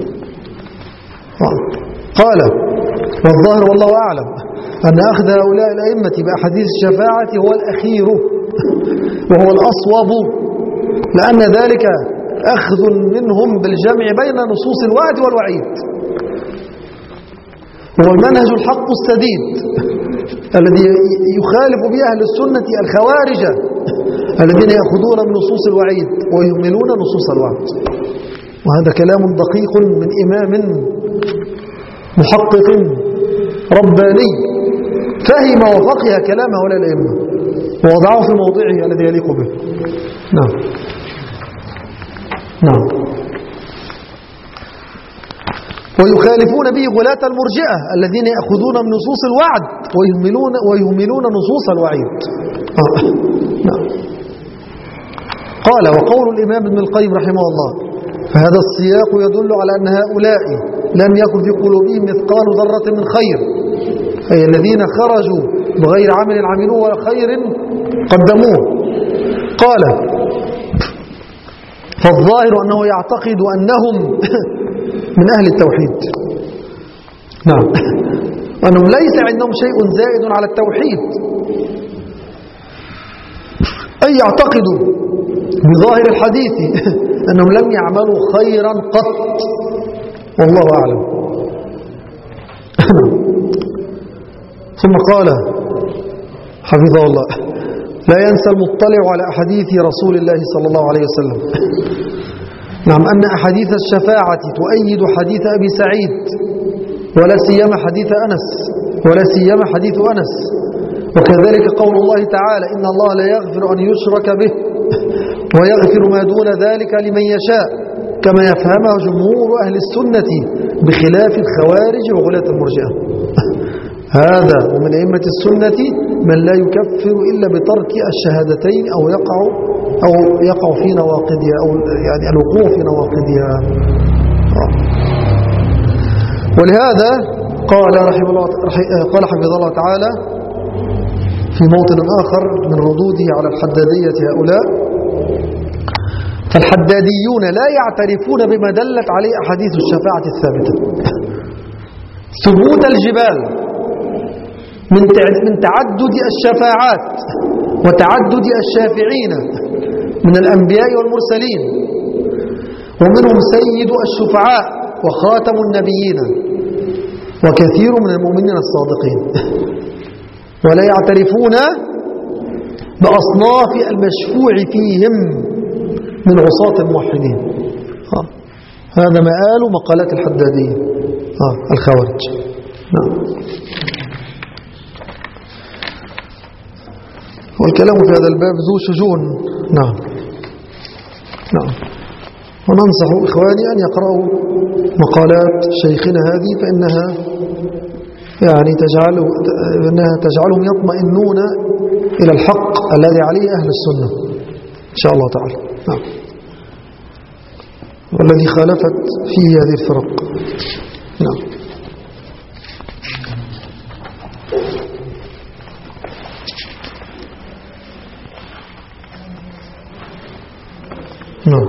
قال والظاهر والله أعلم أن أخذ هؤلاء الأئمة بأحاديث الشفاعة هو الأخير وهو الأصوب، لأن ذلك أخذ منهم بالجمع بين نصوص الوعد والوعيد، هو المنهج الحق السديد الذي يخالف به أهل السنة الخوارج الذين يأخذون من نصوص الوعيد ويهملون نصوص الوعد. وهذا كلام دقيق من إمام محقق رباني فهم وفقه كلام هؤلاء الأئمة ووضعه في موضعه الذي يليق به. نعم نعم. ويخالفون به غلاة المرجئة الذين يأخذون من نصوص الوعد ويهملون, ويهملون نصوص الوعيد. آه. نعم. قال وقول الإمام ابن القيم رحمه الله فهذا السياق يدل على أن هؤلاء لم يكن في قلوبهم مثقال ذرة من خير، أي الذين خرجوا بغير عمل عملوه ولا خير قدموه. قال فالظاهر أنه يعتقد أنهم من أهل التوحيد. نعم. أنهم ليس عندهم شيء زائد على التوحيد، أي يعتقدوا بظاهر الحديث أنهم لم يعملوا خيرا قط، والله أعلم. ثم قال حفظه الله لا ينسى المطلع على أحاديث رسول الله صلى الله عليه وسلم نعم أن أحاديث الشفاعة تؤيد حديث أبي سعيد ولا سيما حديث أنس ولا سيما حديث أنس وكذلك قول الله تعالى إن الله لا يغفر أن يشرك به ويغفر ما دون ذلك لمن يشاء، كما يفهمه جمهور أهل السنة بخلاف الخوارج وغلاة المرجئة. هذا ومن أئمة السنة من لا يكفر إلا بترك الشهادتين أو يقع أو يقع في نواقضها أو يعني الوقوع في نواقضها. ولهذا قال رحمه الله قال حفظه الله تعالى في موطن آخر من ردوده على الحدادية هؤلاء فالحداديون لا يعترفون بما دلت عليه أحاديث الشفاعة الثابتة ثبوت الجبال من تعدد الشفاعات وتعدد الشافعين من الأنبياء والمرسلين ومنهم سيد الشفعاء وخاتم النبيين وكثير من المؤمنين الصادقين، ولا يعترفون بأصناف المشفوع فيهم من عصاة الموحدين. هذا مآل مقالات الحدادية الخوارج. نعم. والكلام في هذا الباب ذو شجون. نعم نعم. وننصح إخواني أن يقرأوا مقالات شيخنا هذه فإنها يعني تجعل إنها تجعلهم يطمئنون إلى الحق الذي عليه أهل السنة إن شاء الله تعالى. نعم. والذي خالفت فيه هذه الفرق. نعم. نعم.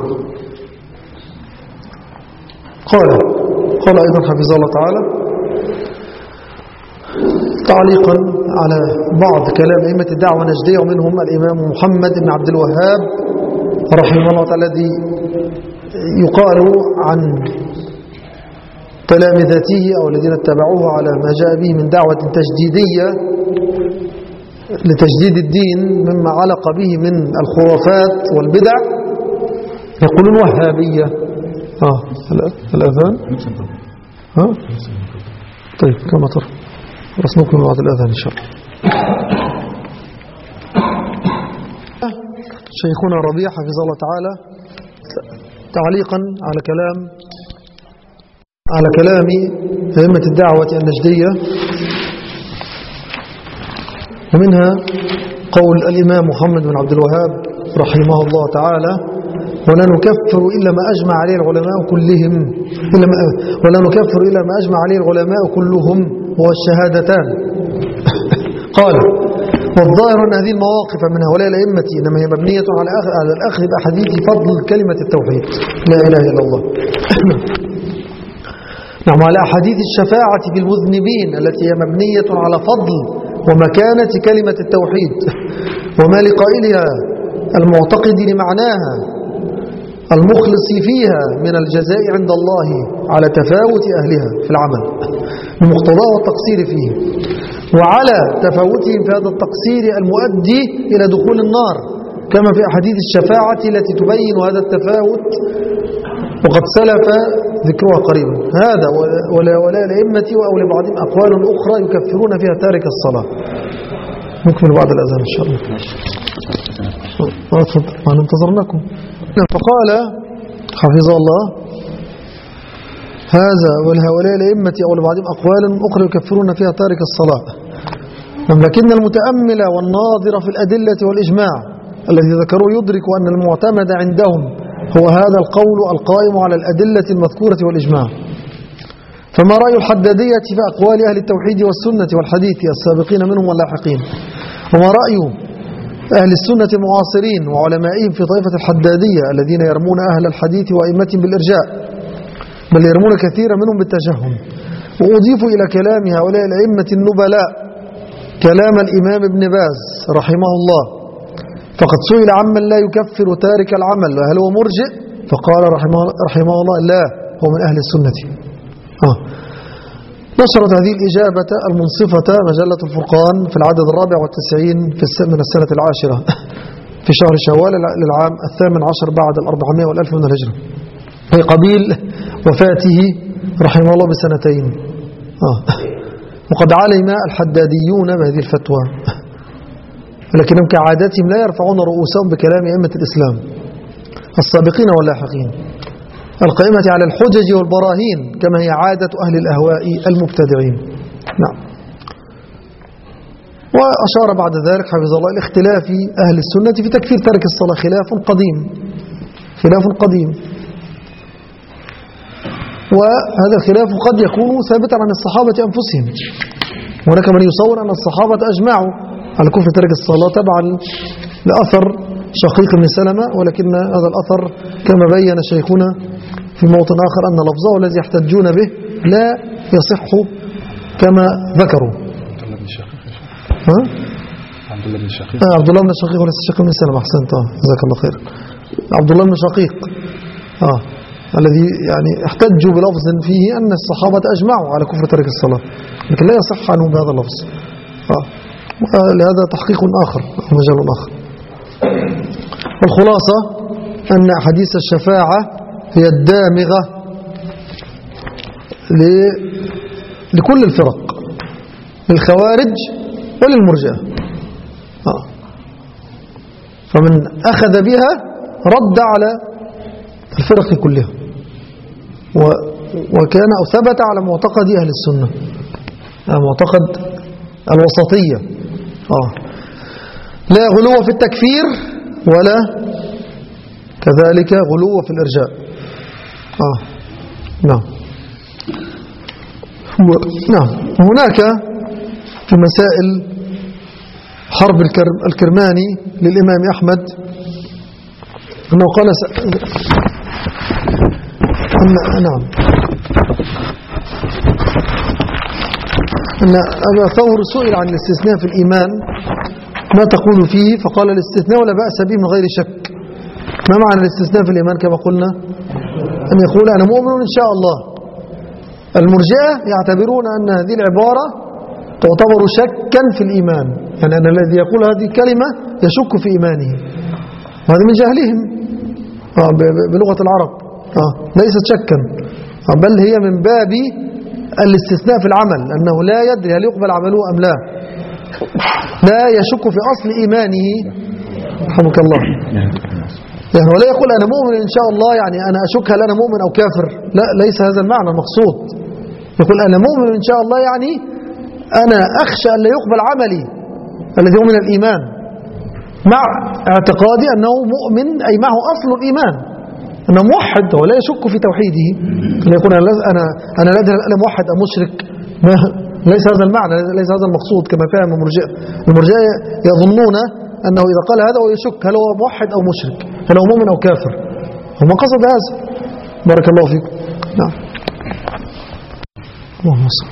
قال قال أيضا حفظه الله تعالى تعليقا على بعض كلام أئمة الدعوة النجدية ومنهم الإمام محمد بن عبد الوهاب رحمه الله تعالى، الذي يقال عن تلامذته أو الذين اتبعوه على ما جاء به من دعوة تجديدية لتجديد الدين مما علق به من الخرافات والبدع، يقولون وهابية. آه الأذان ها؟ طيب كما ترى بس نكمل بعد الأذان إن شاء الله. شيخنا ربيع حفظه الله تعالى تعليقا على كلام على كلام أئمة الدعوة النجدية، ومنها قول الإمام محمد بن عبد الوهاب رحمه الله تعالى: ولا نكفر إلا ما أجمع عليه العلماء كلهم إلا ما ولا نكفر إلا ما أجمع عليه العلماء كلهم والشهادتان. قال: والظاهر أن هذه المواقف من هؤلاء الأئمة إنما هي مبنية على الأخذ بأحاديث فضل كلمة التوحيد لا إله إلا الله. نعم، على أحاديث الشفاعة في المذنبين التي هي مبنية على فضل ومكانة كلمة التوحيد وما لقائلها المعتقد لمعناها المخلص فيها من الجزاء عند الله على تفاوت أهلها في العمل بمقتضاه والتقصير فيه، وعلى تفاوتهم في هذا التقصير المؤدي إلى دخول النار، كما في أحاديث الشفاعة التي تبين هذا التفاوت وقد سلف ذكرها قريبا. هذا ولا ولا الأئمة أو لبعضهم أقوال أخرى يكفرون فيها تارك الصلاة. نكمل بعد الأذان إن شاء الله. تفضل، ما ننتظرناكم. فقال حفظه الله: هذا ولهؤلاء الأئمة أو لبعضهم أقوال أخرى يكفرون فيها تارك الصلاة، لكن المتأمل والناظر في الأدلة والإجماع الذي ذكروا يدرك أن المعتمد عندهم هو هذا القول القائم على الأدلة المذكورة والإجماع. فما رأي الحدادية في أقوال أهل التوحيد والسنة والحديث السابقين منهم واللاحقين، وما رأي أهل السنة المعاصرين وعلمائهم في طائفة الحدادية الذين يرمون أهل الحديث وأئمتهم بالإرجاء، بل يرمون كثيرا منهم بالتجهم. وأضيف إلى كلام هؤلاء الأئمة النبلاء كلام الإمام ابن باز رحمه الله، فقد سئل عمن لا يكفر تارك العمل هل هو مرجئ، فقال رحمه, رحمه الله: لا، هو من أهل السنة. آه. نشرت هذه الإجابة المنصفة مجلة الفرقان في العدد الرابع والتسعين من السنة العاشرة في شهر شوال للعام الثامن عشر بعد الأربعمائة والألف من الهجرة، في قبيل وفاته رحمه الله بسنتين. آه. وقد علم الحداديون بهذه الفتوى، لكنهم كعادتهم لا يرفعون رؤوسهم بكلام أئمة الإسلام السابقين واللاحقين القائمة على الحجج والبراهين كما هي عادة أهل الأهواء المبتدعين. نعم. وأشار بعد ذلك حفظه الله الاختلاف أهل السنة في تكفير ترك الصلاة خلاف قديم خلاف قديم وهذا الخلاف قد يكون ثابتا عن الصحابة أنفسهم، وهناك من يصور أن الصحابة أجمعوا على كفر ترك الصلاة تبعا لأثر شقيق بن سلمة، ولكن هذا الأثر كما بين شيخنا في موطن آخر أن لفظه الذي يحتجون به لا يصح كما ذكروا. ها؟ عبد الله بن شقيق آه عبد الله بن شقيق وليس شقيق بن سلمة. أحسنت، جزاك الله خير. عبد الله بن شقيق آه الذي يعني احتجوا بلفظ فيه أن الصحابة أجمعوا على كفر ترك الصلاة، لكن لا يصح عنهم بهذا اللفظ. آه لهذا تحقيق آخر أو مجال آخر. والخلاصة أن أحاديث الشفاعة هي الدامغة لكل الفرق، للخوارج وللمرجئة. آه. فمن أخذ بها رد على الفرق كلها، وكان أو ثبت على معتقد أهل السنة، معتقد الوسطية. آه. لا غلو في التكفير ولا كذلك غلو في الإرجاء. آه. نعم. نعم. هناك في مسائل حرب الكرماني للإمام أحمد أنه قال س... أن... نعم أن أبا ثور سئل عن الاستثناء في الإيمان ما تقول فيه، فقال الاستثناء لا بأس به من غير شك. ما معنى الاستثناء في الإيمان كما قلنا؟ أن يقول أنا مؤمن إن شاء الله. المرجئة يعتبرون أن هذه العبارة تعتبر شكا في الإيمان، يعني أن الذي يقول هذه الكلمة يشك في إيمانه، وهذا من جهلهم بلغة العرب. ليست شكا، بل هي من باب الاستثناء في العمل، أنه لا يدري هل يقبل عمله أم لا، لا يشك في أصل إيمانه. رحمك الله. يعني ولا يقول أنا مؤمن إن شاء الله، يعني أنا أشك هل أنا مؤمن أو كافر، لا، ليس هذا المعنى المقصود. يقول أنا مؤمن إن شاء الله، يعني أنا أخشى أن لا يقبل عملي الذي هو من الإيمان، مع اعتقادي أنه مؤمن، أي معه أصل الإيمان، أنه موحد ولا يشك في توحيده. يقول أنا أنا أنا لا أدري أنا موحد أم مشرك، ما ليس هذا المعنى، ليس هذا المقصود كما فهم المرجئة. المرجئة يظنون أنه إذا قال هذا ويشك هل هو موحد أو مشرك، هل هو مؤمن أو كافر، هم قصد هذا. بارك الله فيكم. نعم. اللهم صل.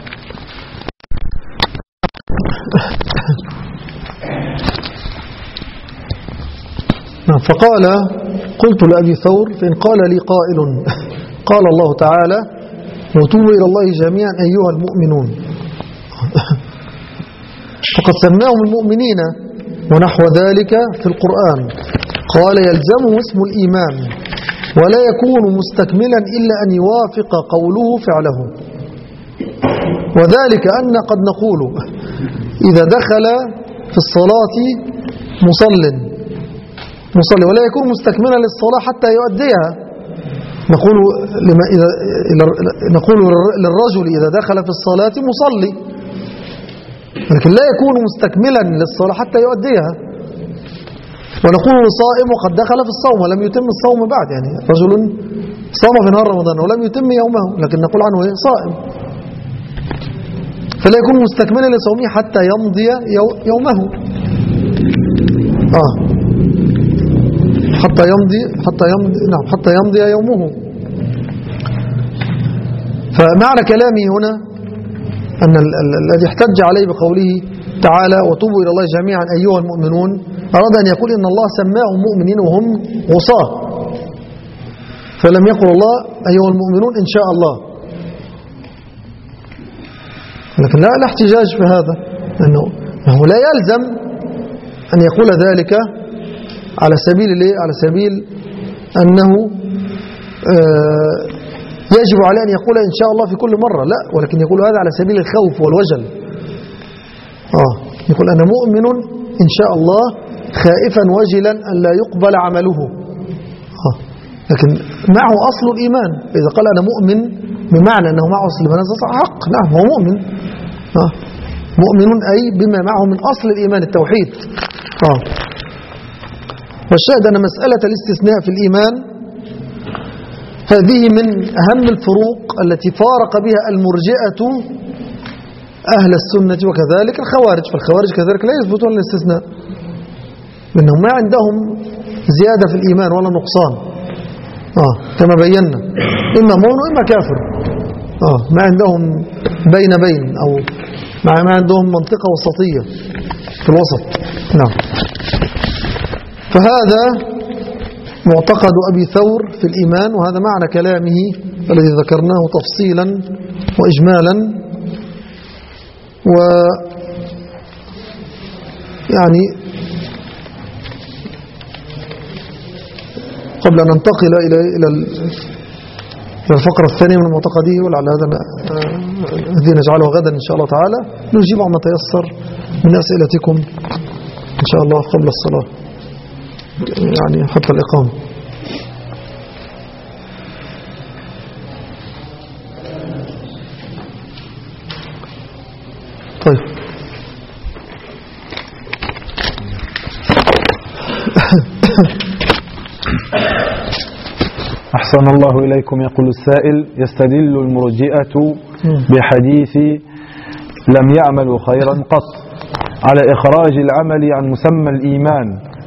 نعم. فقال قلت لأبي ثور فإن قال لي قائل قال الله تعالى وتوبوا إلى الله جميعا أيها المؤمنون، فقد سماهم المؤمنين ونحو ذلك في القرآن، قال يلزمه اسم الإيمان ولا يكون مستكملا إلا أن يوافق قوله فعله، وذلك أن قد نقول إذا دخل في الصلاة مصل مصلي ولا يكون مستكملا للصلاة حتى يؤديها. نقول لما إذا نقول للرجل إذا دخل في الصلاة مصلي، لكن لا يكون مستكملا للصلاة حتى يؤديها. ونقول لصائم وقد دخل في الصوم ولم يتم الصوم بعد، يعني رجل صام في نهار رمضان ولم يتم يومه، لكن نقول عنه صائم، فلا يكون مستكملا لصومه حتى يمضي يومه. آه حتى يمضي حتى يمضي نعم حتى يمضي يومه. فمعنى كلامي هنا أن الذي احتج عليه بقوله تعالى وتوبوا إلى الله جميعا أيها المؤمنون، أراد أن يقول إن الله سماهم مؤمنين وهم عصاة، فلم يقل الله أيها المؤمنون إن شاء الله. لكن لا الاحتجاج في هذا، أنه لا يلزم أن يقول ذلك على سبيل الايه على سبيل أنه آه يجب عليه أن يقول إن شاء الله في كل مرة، لا، ولكن يقول هذا على سبيل الخوف والوجل. آه يقول أنا مؤمن إن شاء الله خائفا وجلا أن لا يقبل عمله. آه لكن معه أصل الإيمان، إذا قال أنا مؤمن بمعنى أنه معه أصل الإيمان حق، نعم هو مؤمن. آه مؤمن أي بما معه من أصل الإيمان التوحيد. آه والشاهد أن مسألة الاستثناء في الإيمان هذه من أهم الفروق التي فارق بها المرجئة أهل السنة وكذلك الخوارج. فالخوارج كذلك لا يثبتون الاستثناء، لأنهم ما عندهم زيادة في الإيمان ولا نقصان. آه كما بينا إما مؤمن وإما كافر. آه ما عندهم بين بين أو ما عندهم منطقة وسطية في الوسط. نعم. فهذا معتقد أبي ثور في الإيمان، وهذا معنى كلامه الذي ذكرناه تفصيلا وإجمالا. و يعني قبل أن ننتقل إلى إلى الفقرة الثانية من معتقده، ولعل هذا الذي نجعله غدا إن شاء الله تعالى، نجيب عما تيسر من أسئلتكم إن شاء الله قبل الصلاة، يعني حتى الإقامة. طيب أحسن الله إليكم. يقول السائل يستدل المرجئة بحديث لم يعملوا خيرا قط على إخراج العمل عن مسمى الإيمان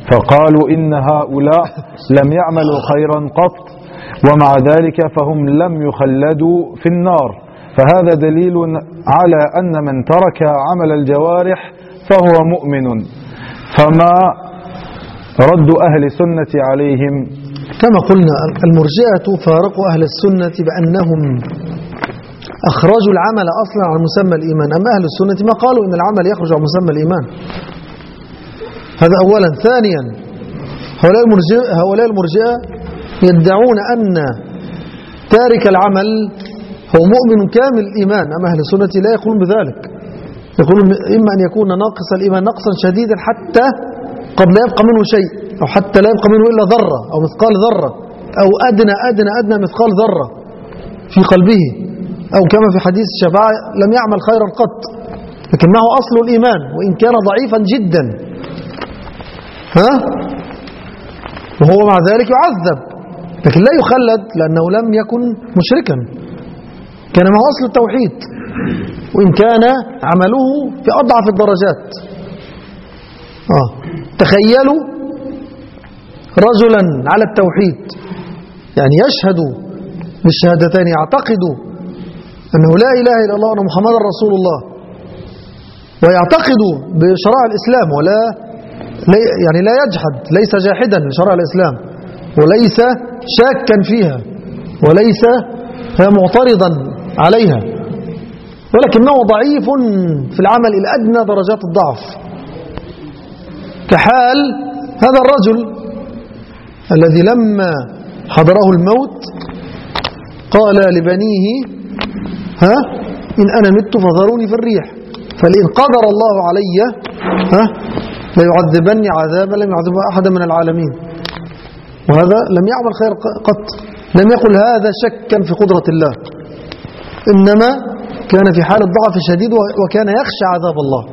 فقالوا إن هؤلاء لم يعملوا خيرا قط ومع ذلك فهم لم يخلدوا في النار، فهذا دليل على أن من ترك عمل الجوارح فهو مؤمن. فما رد أهل السنة عليهم؟ كما قلنا المرجئة فارقوا أهل السنة بأنهم أخرجوا العمل أصلا عن مسمى الإيمان، أما أهل السنة ما قالوا إن العمل يخرج عن مسمى الإيمان. هذا أولا. ثانيا هؤلاء المرجئة, هؤلاء المرجئة يدعون أن تارك العمل هو مؤمن كامل الإيمان، أما أهل السنة لا يقولون بذلك، يقولون إما أن يكون ناقص الإيمان نقصا شديدا حتى قد لا يبقى منه شيء، أو حتى لا يبقى منه إلا ذرة أو مثقال ذرة أو أدنى أدنى أدنى مثقال ذرة في قلبه، أو كما في حديث الشفاعة لم يعمل خيرا قط، لكن معه أصل الإيمان وإن كان ضعيفا جدا، ها؟ وهو مع ذلك يعذب لكن لا يخلد لأنه لم يكن مشركا، كان معه أصل التوحيد وإن كان عمله في أضعف الدرجات. آه. تخيلوا رجلا على التوحيد، يعني يشهد بالشهادتين، يعتقد أنه لا إله إلا الله وأن محمد رسول الله، ويعتقد بشرائع الإسلام ولا يعني لا يجحد، ليس جاحدا لشرائع الإسلام وليس شاكا فيها وليس معترضا عليها، ولكنه ضعيف في العمل إلى أدنى درجات الضعف، كحال هذا الرجل الذي لما حضره الموت قال لبنيه ها إن أنا مت فذروني في الريح فلئن قدر الله علي ها ليعذبني عذابا لم يعذب أحدا من العالمين. وهذا لم يعمل خير قط، لم يقل هذا شكا في قدرة الله، إنما كان في حال الضعف الشديد وكان يخشى عذاب الله.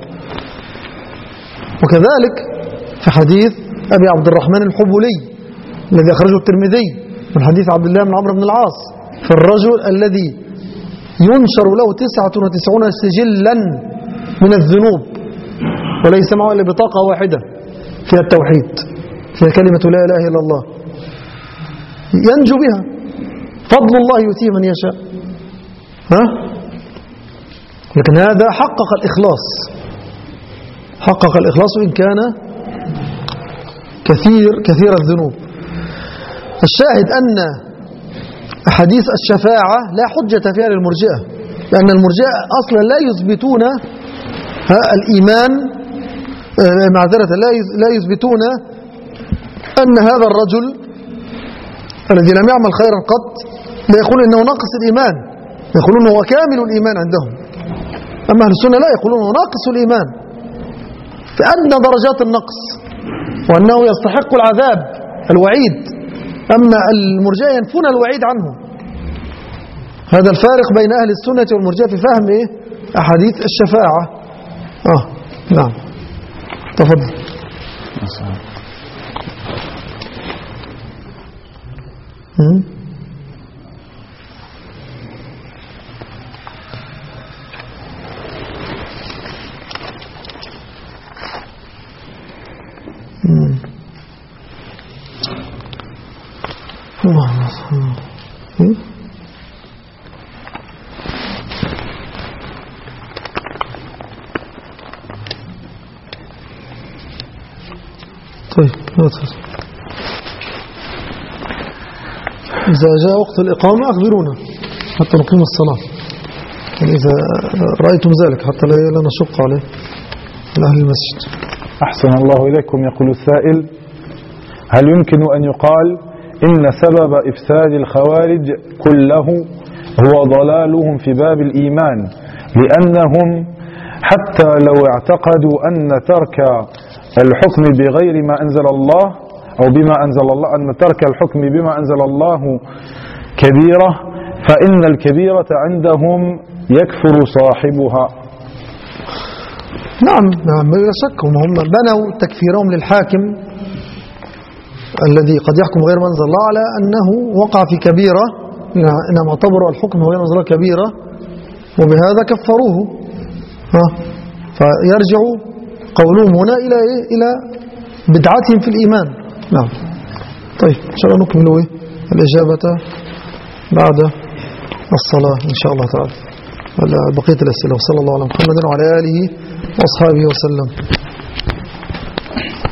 وكذلك في حديث أبي عبد الرحمن الحبولي الذي أخرجه الترمذي من حديث عبد الله بن عمرو بن العاص، فالرجل الذي ينشر له تسعة وتسعون سجلا من الذنوب وليس معه إلا بطاقة واحدة فيها التوحيد، فيها كلمة لا إله إلا الله، ينجو بها، فضل الله يؤتيه من يشاء، ها؟ لكن هذا حقق الإخلاص، حقق الإخلاص وإن كان كثير كثير الذنوب. الشاهد أن أحاديث الشفاعة لا حجة فيها للمرجئة، لأن المرجئة أصلا لا يثبتون الإيمان، معذرة لا يثبتون أن هذا الرجل الذي لم يعمل خيرا قط لا يقول إنه ناقص الإيمان، يقولون هو كامل الإيمان عندهم. أما أهل السنة لا، يقولون هو ناقص الإيمان في أدنى درجات النقص وأنه يستحق العذاب الوعيد، أما المرجئة ينفون الوعيد عنه. هذا الفارق بين أهل السنة والمرجئة في فهم إيه؟ أحاديث الشفاعة. آه نعم تفضل. مم. مم. اللهم صل. طيب إذا جاء وقت الإقامة أخبرونا حتى نقيم الصلاة، يعني إذا رأيتم ذلك حتى لا نشق عليه أهل المسجد. أحسن الله إليكم. يقول السائل: هل يمكن أن يقال إن سبب إفساد الخوارج كله هو ضلالهم في باب الإيمان، لأنهم حتى لو اعتقدوا أن ترك الحكم بغير ما أنزل الله أو بما أنزل الله أن ترك الحكم بما أنزل الله كبيرة، فإن الكبيرة عندهم يكفر صاحبها؟ نعم نعم بلا شك، هم بنوا تكفيرهم للحاكم الذي قد يحكم غير ما أنزل الله على أنه وقع في كبيرة، إنهم اعتبروا الحكم غير ما أنزل الله كبيرة وبهذا كفروه. ها فيرجع قولهم هنا إلى إيه؟ إلى بدعتهم في الإيمان. نعم. طيب إن شاء الله نكمل إيه الإجابة بعد الصلاة إن شاء الله تعالى على بقية الأسئلة. وصلى الله على محمد وعلى آله وأصحابه وسلم.